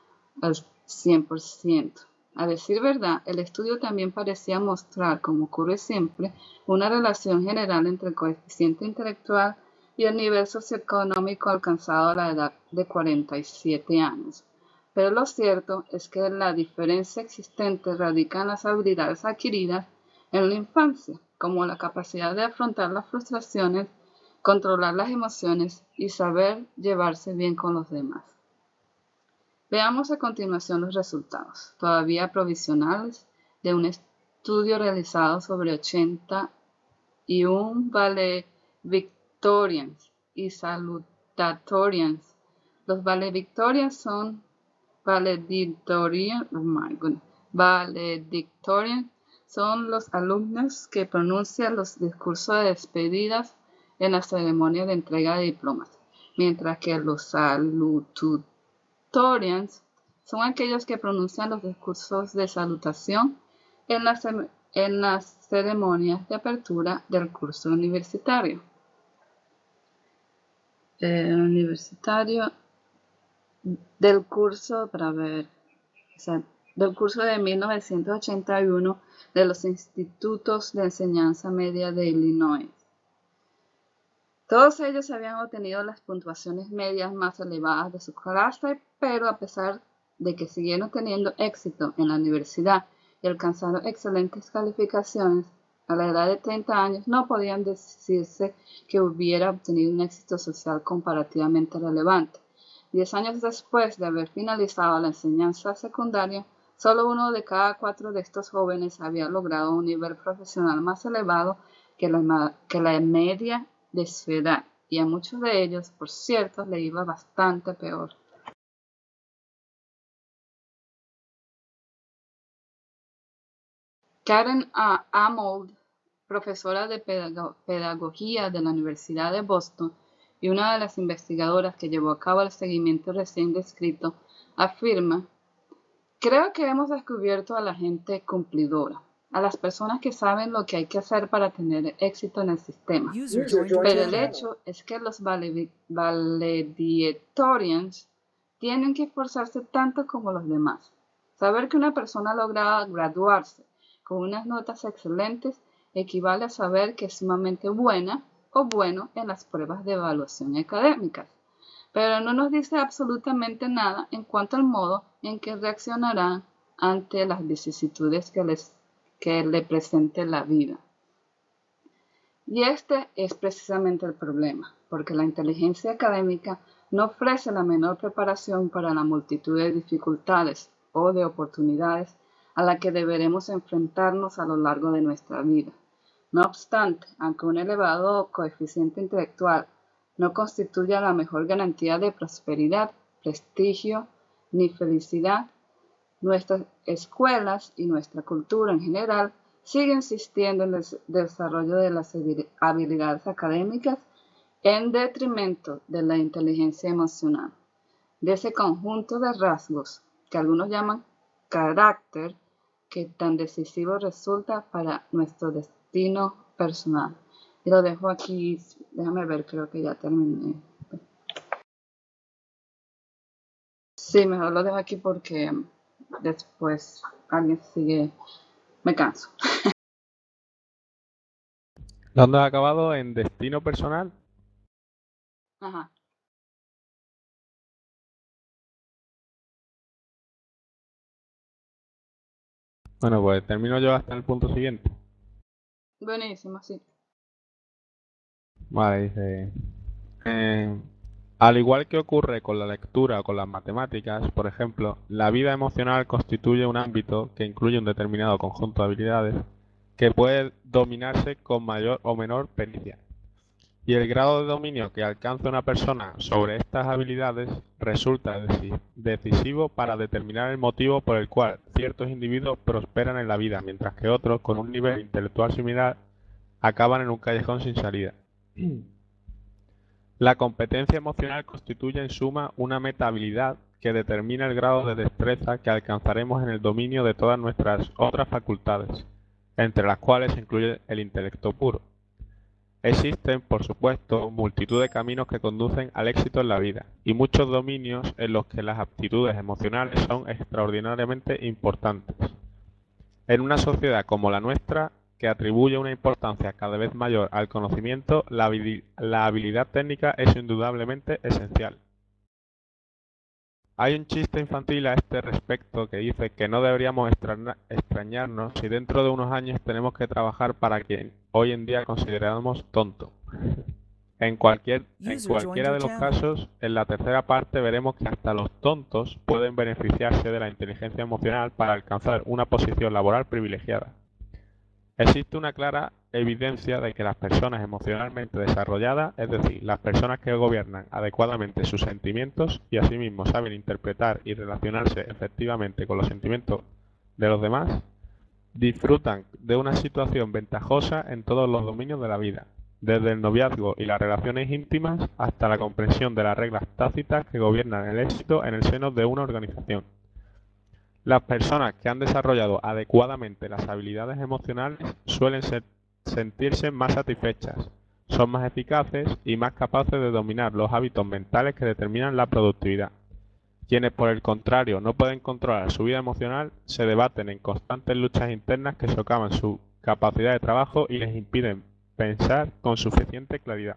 cien por ciento. A decir verdad, el estudio también parecía mostrar, como ocurre siempre, una relación general entre el coeficiente intelectual y el nivel socioeconómico alcanzado a la edad de cuarenta y siete años. Pero lo cierto es que la diferencia existente radica en las habilidades adquiridas en la infancia, como la capacidad de afrontar las frustraciones, controlar las emociones y saber llevarse bien con los demás. Veamos a continuación los resultados, todavía provisionales, de un estudio realizado sobre ochenta y uno valedictorians y salutatorians. Los valedictorians son valedictorian, oh my goodness, valedictorian son los alumnos que pronuncian los discursos de despedidas en la ceremonia de entrega de diplomas, mientras que los salutatorians son aquellos que pronuncian los discursos de salutación en las, en las ceremonias de apertura del curso universitario. Eh, universitario del curso, para ver, o sea, del curso de mil novecientos ochenta y uno de los institutos de enseñanza media de Illinois. Todos ellos habían obtenido las puntuaciones medias más elevadas de su clase, pero a pesar de que siguieron teniendo éxito en la universidad y alcanzaron excelentes calificaciones, a la edad de treinta años no podían decirse que hubiera obtenido un éxito social comparativamente relevante. Diez años después de haber finalizado la enseñanza secundaria, solo uno de cada cuatro de estos jóvenes había logrado un nivel profesional más elevado que la, que la media de su edad, y a muchos de ellos, por cierto, le iba bastante peor. Karen A. Arnold, profesora de pedago- pedagogía de la Universidad de Boston y una de las investigadoras que llevó a cabo el seguimiento recién descrito, afirma: creo que hemos descubierto a la gente cumplidora, a las personas que saben lo que hay que hacer para tener éxito en el sistema. Pero el hecho es que los valedictorians tienen que esforzarse tanto como los demás. Saber que una persona logra graduarse con unas notas excelentes equivale a saber que es sumamente buena o bueno en las pruebas de evaluación académicas, pero no nos dice absolutamente nada en cuanto al modo en que reaccionarán ante las vicisitudes que, les, que le presente la vida. Y este es precisamente el problema, porque la inteligencia académica no ofrece la menor preparación para la multitud de dificultades o de oportunidades a la que deberemos enfrentarnos a lo largo de nuestra vida. No obstante, aunque un elevado coeficiente intelectual no constituya la mejor garantía de prosperidad, prestigio ni felicidad, nuestras escuelas y nuestra cultura en general sigue insistiendo en el desarrollo de las habilidades académicas en detrimento de la inteligencia emocional, de ese conjunto de rasgos que algunos llaman carácter, que tan decisivo resulta para nuestro destino personal. Y lo dejo aquí, déjame ver, creo que ya terminé. Sí, mejor lo dejo aquí porque después alguien sigue, me canso. ¿Dónde has acabado? ¿En destino personal? Ajá. Bueno, pues termino yo hasta el punto siguiente. Buenísimo, sí. Vale, dice... eh, al igual que ocurre con la lectura o con las matemáticas, por ejemplo, la vida emocional constituye un ámbito que incluye un determinado conjunto de habilidades que puede dominarse con mayor o menor pericia. Y el grado de dominio que alcanza una persona sobre estas habilidades resulta deci- decisivo para determinar el motivo por el cual ciertos individuos prosperan en la vida, mientras que otros, con un nivel intelectual similar, acaban en un callejón sin salida. La competencia emocional constituye en suma una meta-habilidad que determina el grado de destreza que alcanzaremos en el dominio de todas nuestras otras facultades, entre las cuales se incluye el intelecto puro. Existen, por supuesto, multitud de caminos que conducen al éxito en la vida, y muchos dominios en los que las aptitudes emocionales son extraordinariamente importantes. En una sociedad como la nuestra, que atribuye una importancia cada vez mayor al conocimiento, la, habili- la habilidad técnica es indudablemente esencial. Hay un chiste infantil a este respecto que dice que no deberíamos extraña- extrañarnos si dentro de unos años tenemos que trabajar para quien hoy en día consideramos tonto. En cualquier, en User joined cualquiera your de los channel. casos, en la tercera parte veremos que hasta los tontos pueden beneficiarse de la inteligencia emocional para alcanzar una posición laboral privilegiada. Existe una clara evidencia de que las personas emocionalmente desarrolladas, es decir, las personas que gobiernan adecuadamente sus sentimientos y asimismo saben interpretar y relacionarse efectivamente con los sentimientos de los demás, disfrutan de una situación ventajosa en todos los dominios de la vida, desde el noviazgo y las relaciones íntimas hasta la comprensión de las reglas tácitas que gobiernan el éxito en el seno de una organización. Las personas que han desarrollado adecuadamente las habilidades emocionales suelen ser- sentirse más satisfechas, son más eficaces y más capaces de dominar los hábitos mentales que determinan la productividad. Quienes, por el contrario, no pueden controlar su vida emocional, se debaten en constantes luchas internas que socavan su capacidad de trabajo y les impiden pensar con suficiente claridad.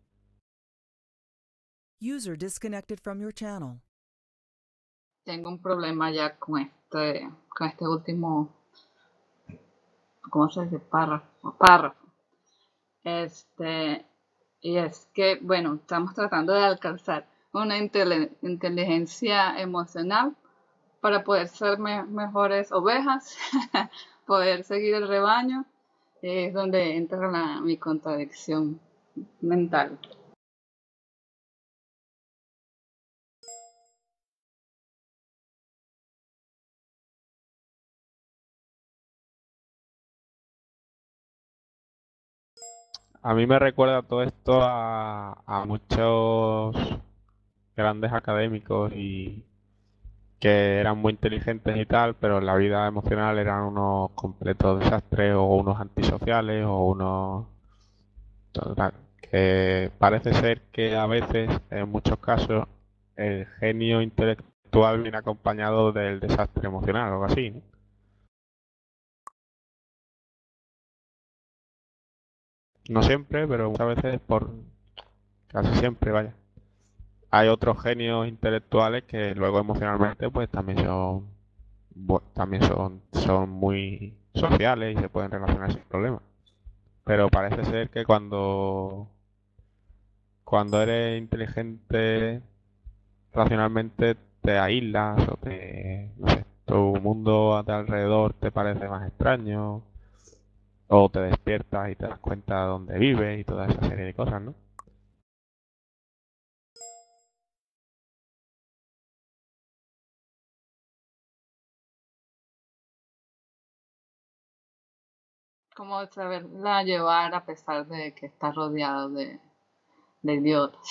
User disconnected from your channel. Tengo un problema ya con este, con este último, ¿cómo se dice? Párrafo, párrafo. Este, y es que, bueno, estamos tratando de alcanzar una intele- inteligencia emocional para poder ser me- mejores ovejas, poder seguir el rebaño, es donde entra la- mi contradicción mental. A mí me recuerda todo esto a, a muchos grandes académicos y que eran muy inteligentes y tal, pero en la vida emocional eran unos completos desastres o unos antisociales o unos... total, que parece ser que a veces, en muchos casos, el genio intelectual viene acompañado del desastre emocional o algo así, ¿no? No siempre, pero muchas veces por... casi siempre, vaya. Hay otros genios intelectuales que luego emocionalmente pues también son bu- también son, son muy sociales y se pueden relacionar sin problemas. Pero parece ser que cuando, cuando eres inteligente racionalmente te aíslas o te, no sé, tu mundo a tu alrededor te parece más extraño, o te despiertas y te das cuenta de dónde vives y toda esa serie de cosas, ¿no? Como saberla llevar a pesar de que está rodeado de, de idiotas.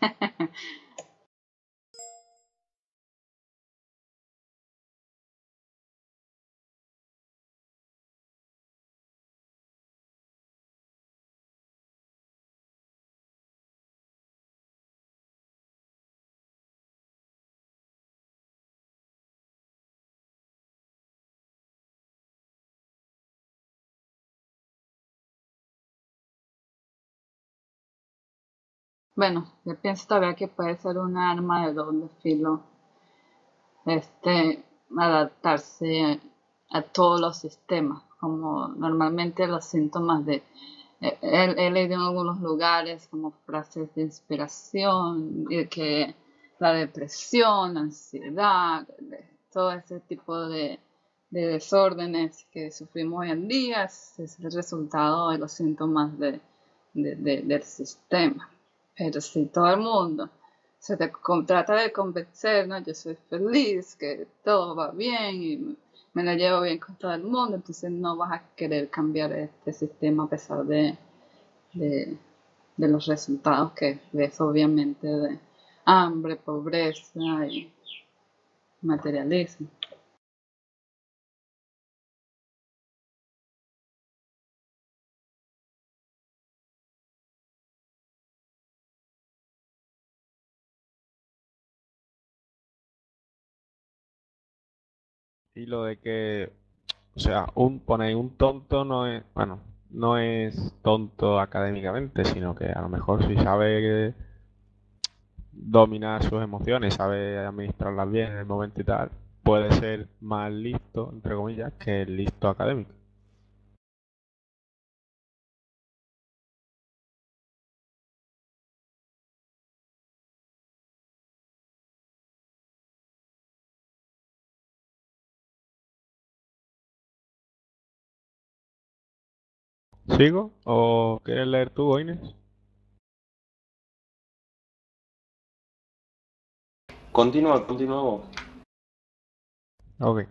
Bueno, yo pienso todavía que puede ser un arma de doble filo, este, adaptarse a todos los sistemas, como normalmente los síntomas de, he, he leído en algunos lugares como frases de inspiración, y que la depresión, la ansiedad, todo ese tipo de, de desórdenes que sufrimos hoy en día es, es el resultado de los síntomas de, de, de, del sistema. Pero si todo el mundo se te trata de convencer, ¿no? Yo soy feliz, que todo va bien y me la llevo bien con todo el mundo, entonces no vas a querer cambiar este sistema a pesar de, de, de los resultados que ves, obviamente, de hambre, pobreza y materialismo. Y lo de que, o sea, un poner un tonto no es, bueno, no es tonto académicamente, sino que a lo mejor si sabe dominar sus emociones, sabe administrarlas bien en el momento y tal, puede ser más listo, entre comillas, que el listo académico. ¿Sigo? ¿O quieres leer tú, Inés? Continúa, continúa vos. Ok.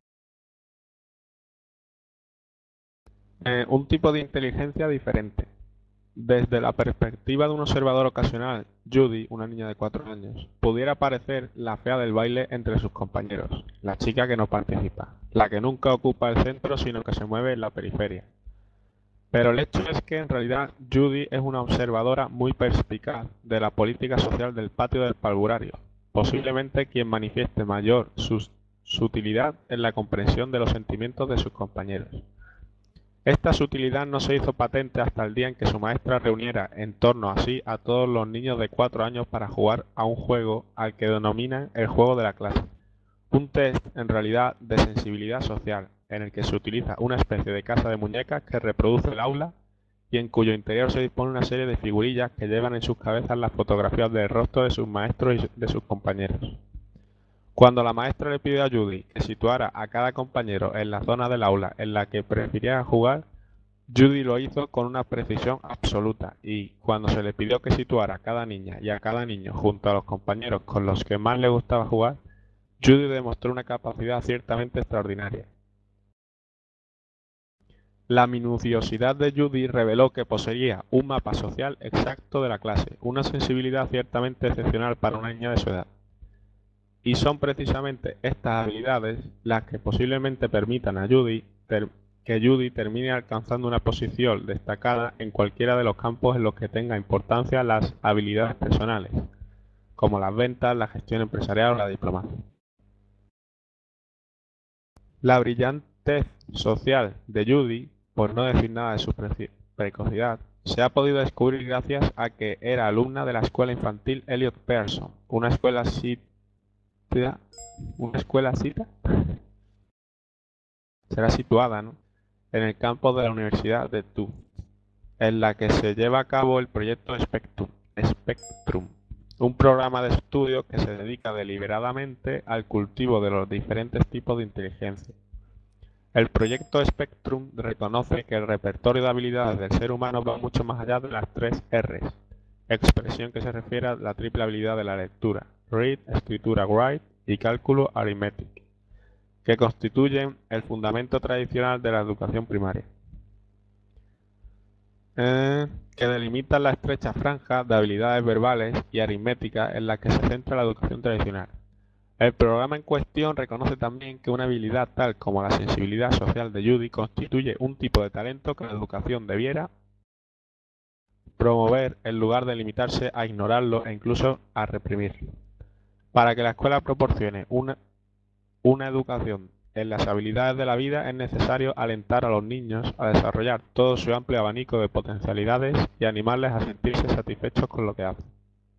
Eh, un tipo de inteligencia diferente. Desde la perspectiva de un observador ocasional, Judy, una niña de cuatro años, pudiera parecer la fea del baile entre sus compañeros, la chica que no participa, la que nunca ocupa el centro sino que se mueve en la periferia. Pero el hecho es que en realidad Judy es una observadora muy perspicaz de la política social del patio del Palvurario, posiblemente quien manifieste mayor sus- sutilidad en la comprensión de los sentimientos de sus compañeros. Esta sutilidad no se hizo patente hasta el día en que su maestra reuniera en torno a sí a todos los niños de cuatro años para jugar a un juego al que denominan el juego de la clase. Un test, en realidad, de sensibilidad social, en el que se utiliza una especie de casa de muñecas que reproduce el aula y en cuyo interior se dispone una serie de figurillas que llevan en sus cabezas las fotografías del rostro de sus maestros y de sus compañeros. Cuando la maestra le pidió a Judy que situara a cada compañero en la zona del aula en la que prefiriera jugar, Judy lo hizo con una precisión absoluta y, cuando se le pidió que situara a cada niña y a cada niño junto a los compañeros con los que más le gustaba jugar, Judy demostró una capacidad ciertamente extraordinaria. La minuciosidad de Judy reveló que poseía un mapa social exacto de la clase, una sensibilidad ciertamente excepcional para una niña de su edad. Y son precisamente estas habilidades las que posiblemente permitan a Judy ter- que Judy termine alcanzando una posición destacada en cualquiera de los campos en los que tenga importancia las habilidades personales, como las ventas, la gestión empresarial o la diplomacia. La brillantez social de Judy, por no decir nada de su preci- precocidad, se ha podido descubrir gracias a que era alumna de la escuela infantil Elliot Pearson, una escuela sita, una escuela cita, será situada, ¿no?, en el campus de la Universidad de Tufts, en la que se lleva a cabo el proyecto Spectrum, Spectrum, un programa de estudio que se dedica deliberadamente al cultivo de los diferentes tipos de inteligencia. El proyecto Spectrum reconoce que el repertorio de habilidades del ser humano va mucho más allá de las tres R's, expresión que se refiere a la triple habilidad de la lectura, read, escritura, write, y cálculo, arithmetic, que constituyen el fundamento tradicional de la educación primaria, eh, que delimitan la estrecha franja de habilidades verbales y aritméticas en las que se centra la educación tradicional. El programa en cuestión reconoce también que una habilidad tal como la sensibilidad social de Judy constituye un tipo de talento que la educación debiera promover en lugar de limitarse a ignorarlo e incluso a reprimirlo. Para que la escuela proporcione una, una educación en las habilidades de la vida es necesario alentar a los niños a desarrollar todo su amplio abanico de potencialidades y animarles a sentirse satisfechos con lo que hacen.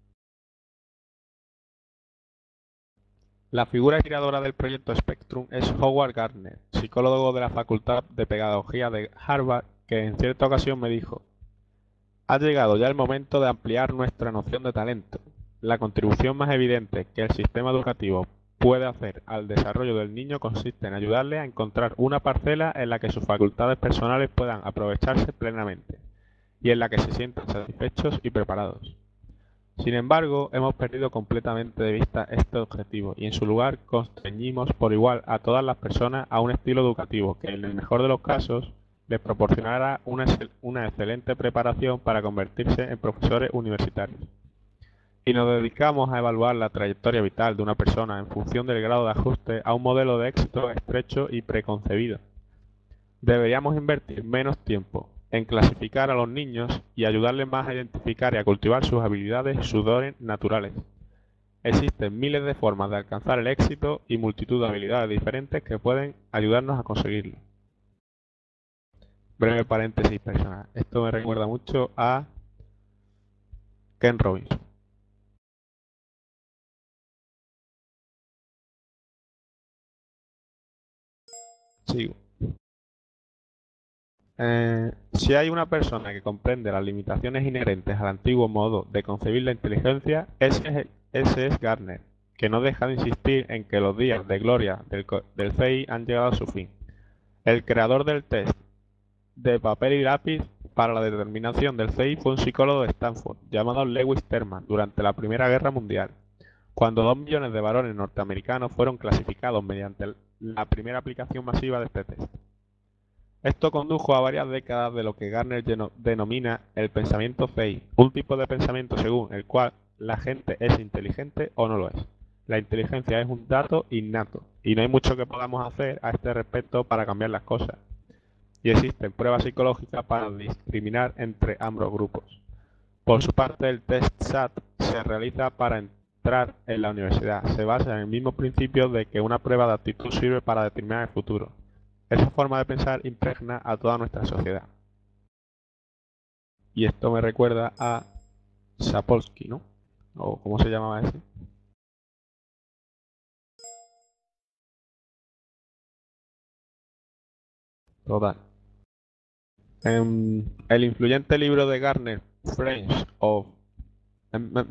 La figura inspiradora del proyecto Spectrum es Howard Gardner, psicólogo de la Facultad de Pedagogía de Harvard, que en cierta ocasión me dijo: "Ha llegado ya el momento de ampliar nuestra noción de talento. La contribución más evidente que el sistema educativo puede hacer al desarrollo del niño consiste en ayudarle a encontrar una parcela en la que sus facultades personales puedan aprovecharse plenamente y en la que se sientan satisfechos y preparados. Sin embargo, hemos perdido completamente de vista este objetivo y en su lugar constreñimos por igual a todas las personas a un estilo educativo que, en el mejor de los casos, les proporcionará una, una excelente preparación para convertirse en profesores universitarios. Y nos dedicamos a evaluar la trayectoria vital de una persona en función del grado de ajuste a un modelo de éxito estrecho y preconcebido. Deberíamos invertir menos tiempo en clasificar a los niños y ayudarles más a identificar y a cultivar sus habilidades y sus dones naturales. Existen miles de formas de alcanzar el éxito y multitud de habilidades diferentes que pueden ayudarnos a conseguirlo". Breve paréntesis personal. Esto me recuerda mucho a Ken Robinson. Sigo. Eh, si hay una persona que comprende las limitaciones inherentes al antiguo modo de concebir la inteligencia, ese es, ese es Gardner, que no deja de insistir en que los días de gloria del, del C I han llegado a su fin. El creador del test de papel y lápiz para la determinación del C I fue un psicólogo de Stanford llamado Lewis Terman durante la Primera Guerra Mundial, cuando dos millones de varones norteamericanos fueron clasificados mediante la primera aplicación masiva de este test. Esto condujo a varias décadas de lo que Gardner denomina el pensamiento C I, un tipo de pensamiento según el cual la gente es inteligente o no lo es. La inteligencia es un dato innato y no hay mucho que podamos hacer a este respecto para cambiar las cosas. Y existen pruebas psicológicas para discriminar entre ambos grupos. Por su parte, el test S A T se realiza para entrar en la universidad. Se basa en el mismo principio de que una prueba de aptitud sirve para determinar el futuro. Esa forma de pensar impregna a toda nuestra sociedad. Y esto me recuerda a Sapolsky, ¿no? ¿O cómo se llamaba ese? Total. En el influyente libro de Gardner, Friends of M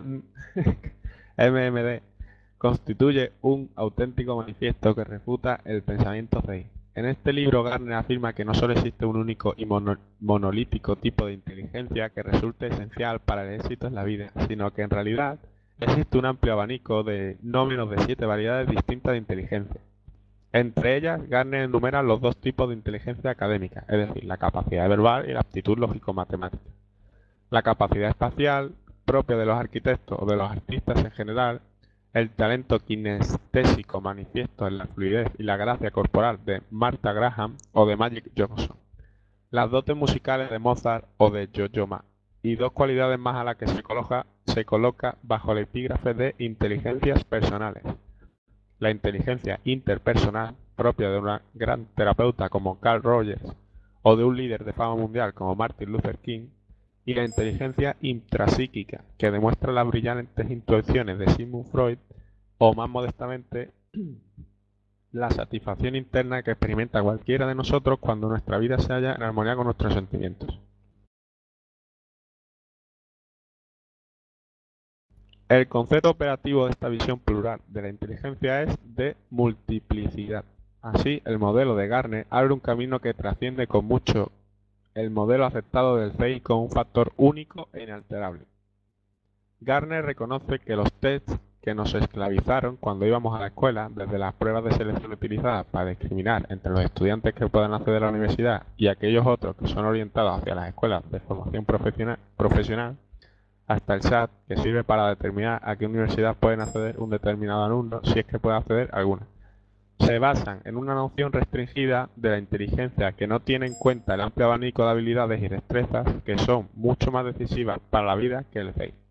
M D, constituye un auténtico manifiesto que refuta el pensamiento C I. En este libro, Gardner afirma que no solo existe un único y mono monolítico tipo de inteligencia que resulte esencial para el éxito en la vida, sino que en realidad existe un amplio abanico de no menos de siete variedades distintas de inteligencia. Entre ellas, Gardner enumera los dos tipos de inteligencia académica, es decir, la capacidad verbal y la aptitud lógico-matemática. La capacidad espacial, propia de los arquitectos o de los artistas en general, el talento kinestésico manifiesto en la fluidez y la gracia corporal de Martha Graham o de Magic Johnson, las dotes musicales de Mozart o de Yo-Yo Ma, y dos cualidades más a las que se coloca, se coloca bajo el epígrafe de inteligencias personales: la inteligencia interpersonal, propia de una gran terapeuta como Carl Rogers o de un líder de fama mundial como Martin Luther King, y la inteligencia intrapsíquica, que demuestra las brillantes intuiciones de Sigmund Freud, o más modestamente, la satisfacción interna que experimenta cualquiera de nosotros cuando nuestra vida se halla en armonía con nuestros sentimientos. El concepto operativo de esta visión plural de la inteligencia es de multiplicidad. Así, el modelo de Garner abre un camino que trasciende con mucho el modelo aceptado del C I como un factor único e inalterable. Garner reconoce que los tests que nos esclavizaron cuando íbamos a la escuela, desde las pruebas de selección utilizadas para discriminar entre los estudiantes que puedan acceder a la universidad y aquellos otros que son orientados hacia las escuelas de formación profesional, profesional hasta el S A T, que sirve para determinar a qué universidad pueden acceder un determinado alumno, si es que puede acceder a alguna, se basan en una noción restringida de la inteligencia que no tiene en cuenta el amplio abanico de habilidades y destrezas que son mucho más decisivas para la vida que el C I.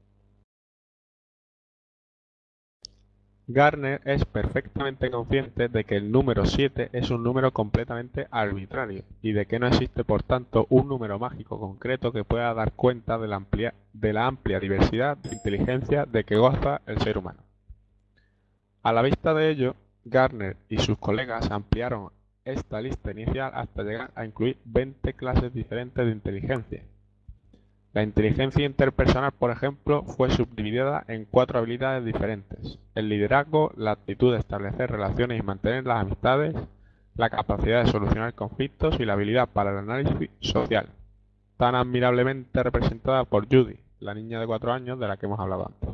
Garner es perfectamente consciente de que el número siete es un número completamente arbitrario y de que no existe, por tanto, un número mágico concreto que pueda dar cuenta de la amplia, de la amplia diversidad de inteligencia de que goza el ser humano. A la vista de ello, Garner y sus colegas ampliaron esta lista inicial hasta llegar a incluir veinte clases diferentes de inteligencia. La inteligencia interpersonal, por ejemplo, fue subdividida en cuatro habilidades diferentes: el liderazgo, la aptitud de establecer relaciones y mantener las amistades, la capacidad de solucionar conflictos y la habilidad para el análisis social, tan admirablemente representada por Judy, la niña de cuatro años de la que hemos hablado antes.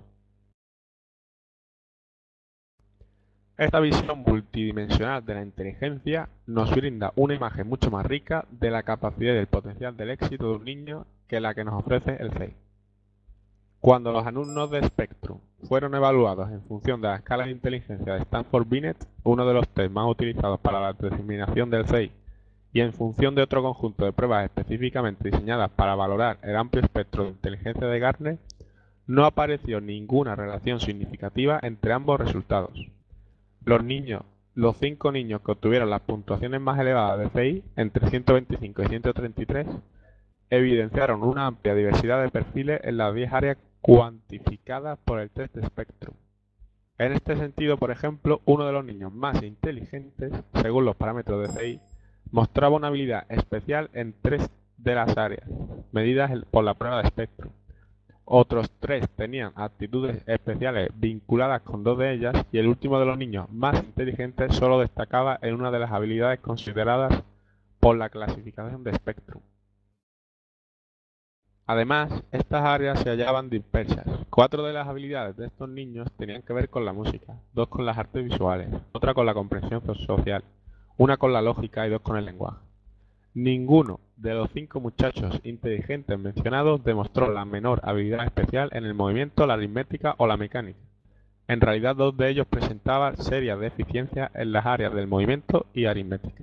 Esta visión multidimensional de la inteligencia nos brinda una imagen mucho más rica de la capacidad y del potencial del éxito de un niño que la que nos ofrece el C I. Cuando los alumnos de Spectrum fueron evaluados en función de la escala de inteligencia de Stanford-Binet, uno de los test más utilizados para la determinación del C I, y en función de otro conjunto de pruebas específicamente diseñadas para valorar el amplio espectro de inteligencia de Garner, no apareció ninguna relación significativa entre ambos resultados. Los niños, los cinco niños que obtuvieron las puntuaciones más elevadas de C I, entre ciento veinticinco y ciento treinta y tres, evidenciaron una amplia diversidad de perfiles en las diez áreas cuantificadas por el test de Spectrum. En este sentido, por ejemplo, uno de los niños más inteligentes, según los parámetros de C I, mostraba una habilidad especial en tres de las áreas, medidas por la prueba de Spectrum. Otros tres tenían aptitudes especiales vinculadas con dos de ellas, y el último de los niños más inteligentes solo destacaba en una de las habilidades consideradas por la clasificación de Spectrum. Además, estas áreas se hallaban dispersas. Cuatro de las habilidades de estos niños tenían que ver con la música, dos con las artes visuales, otra con la comprensión social, una con la lógica y dos con el lenguaje. Ninguno de los cinco muchachos inteligentes mencionados demostró la menor habilidad especial en el movimiento, la aritmética o la mecánica. En realidad, dos de ellos presentaban serias deficiencias en las áreas del movimiento y aritmética.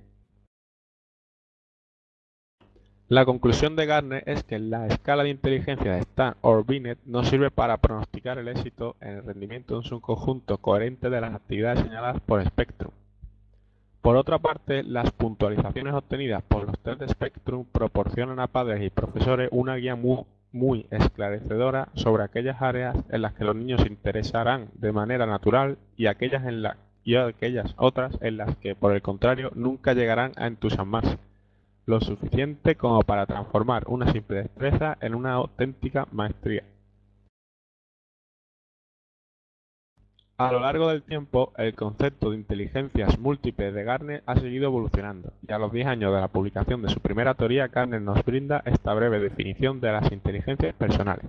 La conclusión de Garner es que la escala de inteligencia de Stanford-Binet no sirve para pronosticar el éxito en el rendimiento de un subconjunto coherente de las actividades señaladas por Spectrum. Por otra parte, las puntualizaciones obtenidas por los test de Spectrum proporcionan a padres y profesores una guía muy, muy esclarecedora sobre aquellas áreas en las que los niños se interesarán de manera natural y aquellas, en la, y aquellas otras en las que, por el contrario, nunca llegarán a entusiasmarse lo suficiente como para transformar una simple destreza en una auténtica maestría. A lo largo del tiempo, el concepto de inteligencias múltiples de Garner ha seguido evolucionando, y a los diez años de la publicación de su primera teoría, Garner nos brinda esta breve definición de las inteligencias personales.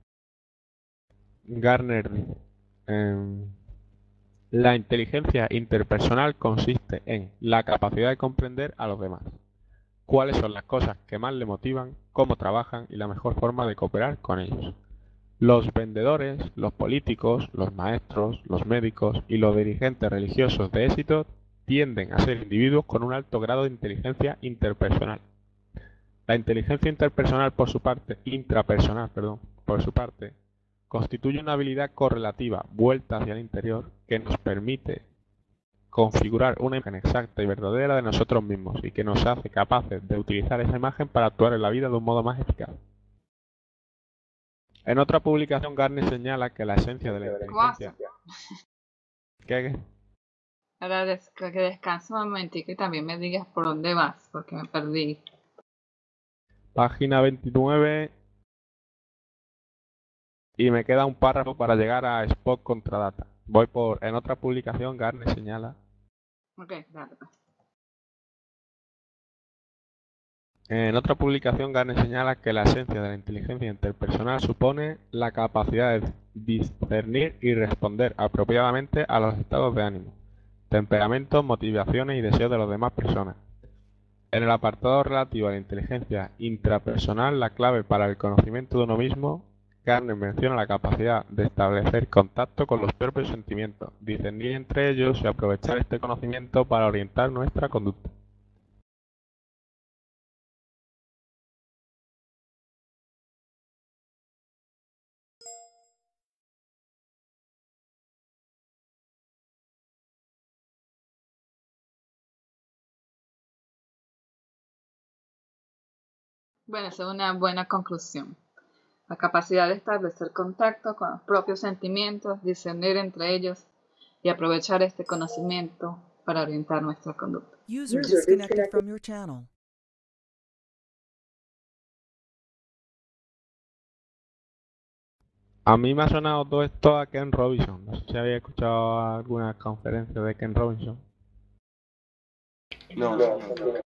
Garner dice, eh, la inteligencia interpersonal consiste en la capacidad de comprender a los demás, cuáles son las cosas que más le motivan, cómo trabajan y la mejor forma de cooperar con ellos. Los vendedores, los políticos, los maestros, los médicos y los dirigentes religiosos de éxito tienden a ser individuos con un alto grado de inteligencia interpersonal. La inteligencia interpersonal, por su parte, intrapersonal, perdón, por su parte, constituye una habilidad correlativa vuelta hacia el interior que nos permite configurar una imagen exacta y verdadera de nosotros mismos y que nos hace capaces de utilizar esa imagen para actuar en la vida de un modo más eficaz. En otra publicación, Garner señala que la esencia de la inteligencia... ¿Qué? Ahora des que descanse un momentico y también me digas por dónde vas, porque me perdí. Página veintinueve Y me queda un párrafo para llegar a Spock contra Data. Voy por... En otra publicación, Garner señala... Ok, dale. Pues. En otra publicación, Garner señala que la esencia de la inteligencia interpersonal supone la capacidad de discernir y responder apropiadamente a los estados de ánimo, temperamentos, motivaciones y deseos de las demás personas. En el apartado relativo a la inteligencia intrapersonal, la clave para el conocimiento de uno mismo, Garner menciona la capacidad de establecer contacto con los propios sentimientos, discernir entre ellos y aprovechar este conocimiento para orientar nuestra conducta. Bueno, esa es una buena conclusión. La capacidad de establecer contacto con los propios sentimientos, discernir entre ellos y aprovechar este conocimiento para orientar nuestra conducta. User disconnected from your channel. A mí me ha sonado todo esto a Ken Robinson. No sé si había escuchado alguna conferencia de Ken Robinson. No, no, no.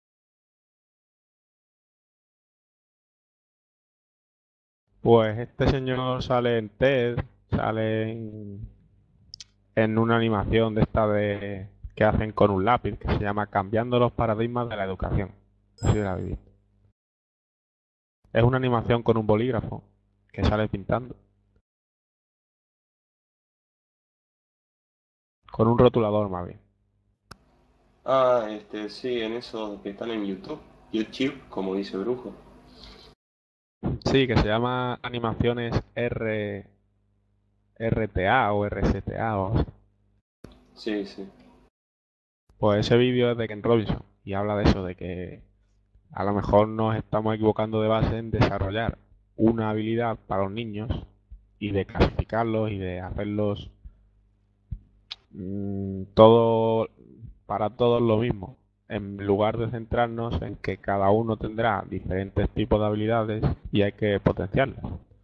Pues este señor sale en TED, sale en, en una animación de esta de que hacen con un lápiz que se llama Cambiando los paradigmas de la educación. No sé si la habéis visto. Es una animación con un bolígrafo que sale pintando. Con un rotulador más bien. Ah, este, sí, en esos que están en YouTube. YouTube, como dice Brujo. Sí, que se llama animaciones R, RTA o R C T A o algo así. Sí, sí. Pues ese vídeo es de Ken Robinson y habla de eso, de que a lo mejor nos estamos equivocando de base en desarrollar una habilidad para los niños y de clasificarlos y de hacerlos mmm, todo para todos lo mismo, en lugar de centrarnos en que cada uno tendrá diferentes tipos de habilidades y hay que potenciarlas.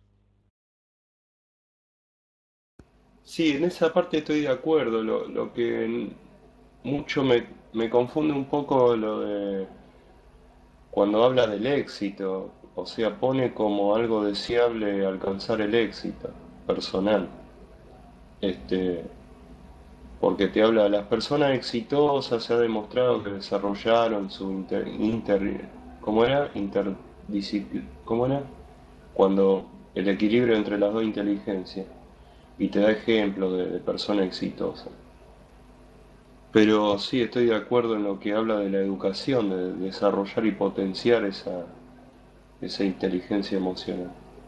Sí, en esa parte estoy de acuerdo. Lo, lo que n- mucho me, me confunde un poco lo de cuando habla del éxito. O sea, pone como algo deseable alcanzar el éxito personal. Este, porque te habla de las personas exitosas, se ha demostrado que desarrollaron su inter, inter- ¿cómo era? Interdisciplina, ¿cómo era? Cuando el equilibrio entre las dos inteligencias. Y te da ejemplos de, de personas exitosas. Pero sí estoy de acuerdo en lo que habla de la educación, de desarrollar y potenciar esa, esa inteligencia emocional.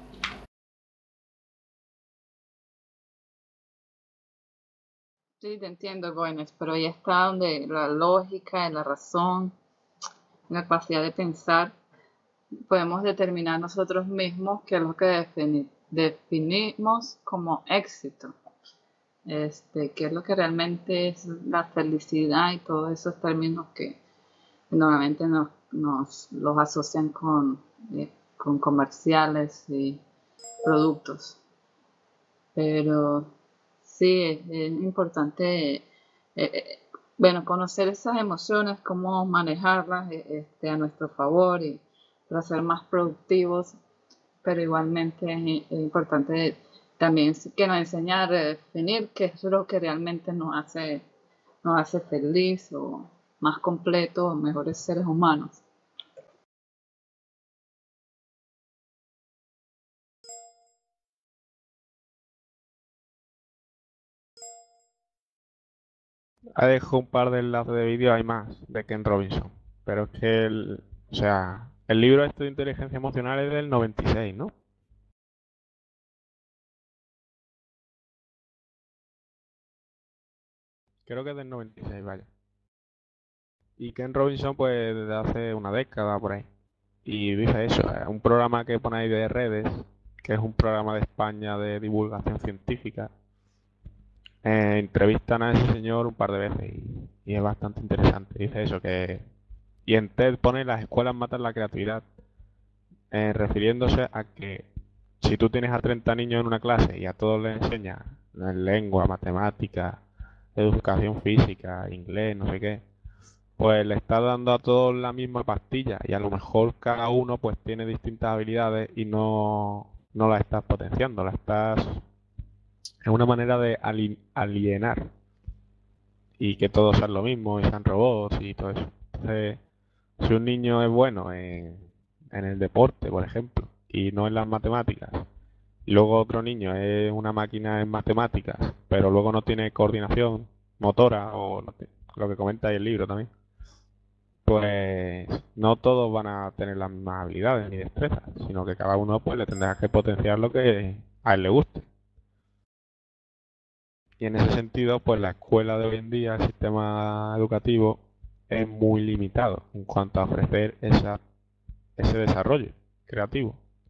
Sí, te entiendo, Goines, pero ahí está donde la lógica y la razón, la capacidad de pensar, podemos determinar nosotros mismos qué es lo que defini- definimos como éxito. Este, qué es lo que realmente es la felicidad y todos esos términos que normalmente nos, nos los asocian con, eh, con comerciales y productos. Pero sí, es, es importante, eh, eh, bueno, conocer esas emociones, cómo manejarlas eh, este, a nuestro favor y para ser más productivos, pero igualmente es, es importante también que nos enseñe a definir qué es lo que realmente nos hace, nos hace feliz o más completos o mejores seres humanos. Ahí dejo un par de enlaces de vídeo, hay más de Ken Robinson. Pero es que, el, o sea, el libro este de inteligencia emocional es del noventa y seis, ¿no? Creo que es del noventa y seis, vaya. Y Ken Robinson, pues, desde hace una década por ahí. Y dice eso, es un programa que pone ahí de redes, que es un programa de España de divulgación científica. Eh, entrevistan a ese señor un par de veces y, y es bastante interesante. Dice eso, que... Y en TED pone las escuelas matan la creatividad, eh, refiriéndose a que si tú tienes a treinta niños en una clase y a todos les enseñas lengua, matemática, educación física, inglés, no sé qué, pues le estás dando a todos la misma pastilla y a lo mejor cada uno pues tiene distintas habilidades y no, no las estás potenciando, la estás... Es una manera de ali- alienar y que todos sean lo mismo y sean robots y todo eso. Entonces, si un niño es bueno en, en el deporte, por ejemplo, y no en las matemáticas, y luego otro niño es una máquina en matemáticas, pero luego no tiene coordinación motora o lo que, lo que comenta ahí el libro también, pues no todos van a tener las mismas habilidades ni destrezas, sino que cada uno pues le tendrá que potenciar lo que a él le guste. Y en ese sentido, pues la escuela de hoy en día, el sistema educativo, es muy limitado en cuanto a ofrecer esa, ese desarrollo creativo.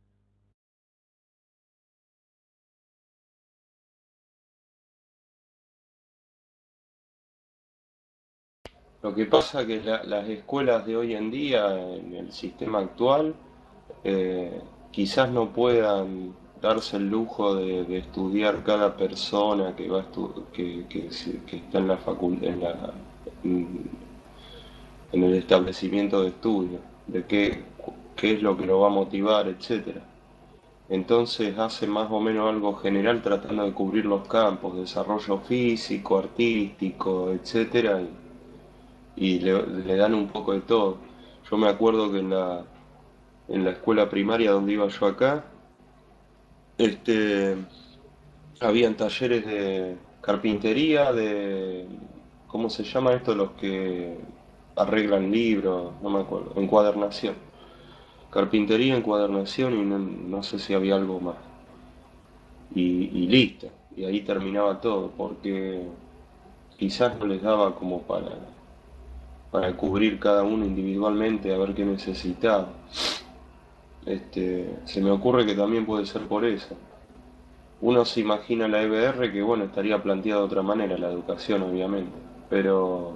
Lo que pasa es que la- las escuelas de hoy en día, en el sistema actual, eh, quizás no puedan darse el lujo de, de estudiar cada persona que va a estu- que, que se- que está en la facul- en la, en, en el establecimiento de estudio, de qué, qué es lo que lo va a motivar, etcétera. Entonces hace más o menos algo general tratando de cubrir los campos, desarrollo físico, artístico, etcétera, y, y le, le dan un poco de todo. Yo me acuerdo que en la, en la escuela primaria donde iba yo acá, este, habían talleres de carpintería, de, ¿cómo se llama esto? Los que arreglan libros, no me acuerdo, encuadernación. Carpintería, encuadernación y no, no sé si había algo más. Y, y listo, y ahí terminaba todo, porque quizás no les daba como para, para cubrir cada uno individualmente a ver qué necesitaba. Este, se me ocurre que también puede ser por eso. Uno se imagina la E B R que, bueno, estaría planteada de otra manera, la educación obviamente, pero,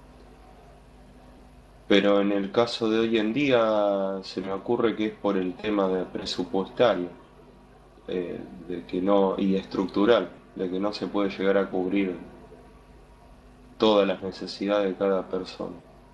pero en el caso de hoy en día se me ocurre que es por el tema de presupuestario, eh, de que no, y estructural, de que no se puede llegar a cubrir todas las necesidades de cada persona.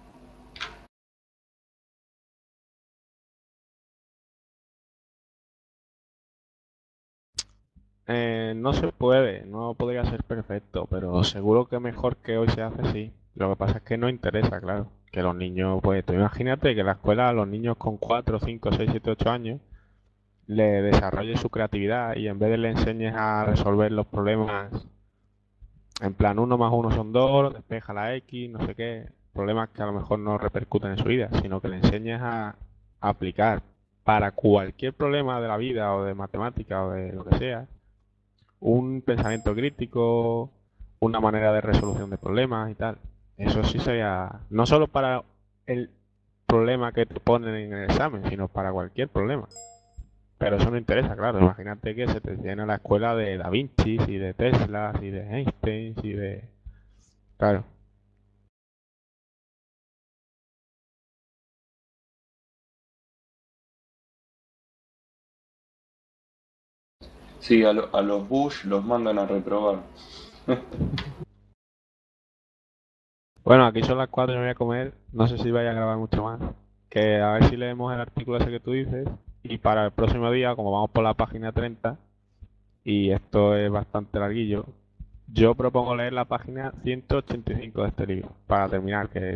Eh, no se puede, no podría ser perfecto, pero seguro que mejor que hoy se hace sí. Lo que pasa es que no interesa, claro. Que los niños, pues tú imagínate que la escuela a los niños con cuatro, cinco, seis, siete, ocho años le desarrolle su creatividad y en vez de le enseñes a resolver los problemas en plan uno más uno son dos, despeja la X, no sé qué, problemas que a lo mejor no repercuten en su vida, sino que le enseñes a, a aplicar para cualquier problema de la vida o de matemática o de lo que sea, un pensamiento crítico, una manera de resolución de problemas y tal. Eso sí sería no solo para el problema que te ponen en el examen, sino para cualquier problema. Pero eso no interesa, claro. Imagínate que se te llena la escuela de Da Vinci y de Tesla y de Einstein y de... Claro. Sí, a, lo- a los Bush los mandan a reprobar. Bueno, aquí son las cuatro y me voy a comer. No sé si vaya a grabar mucho más. Que a ver si leemos el artículo ese que tú dices. Y para el próximo día, como vamos por la página treinta, y esto es bastante larguillo, yo propongo leer la página ciento ochenta y cinco de este libro, para terminar, que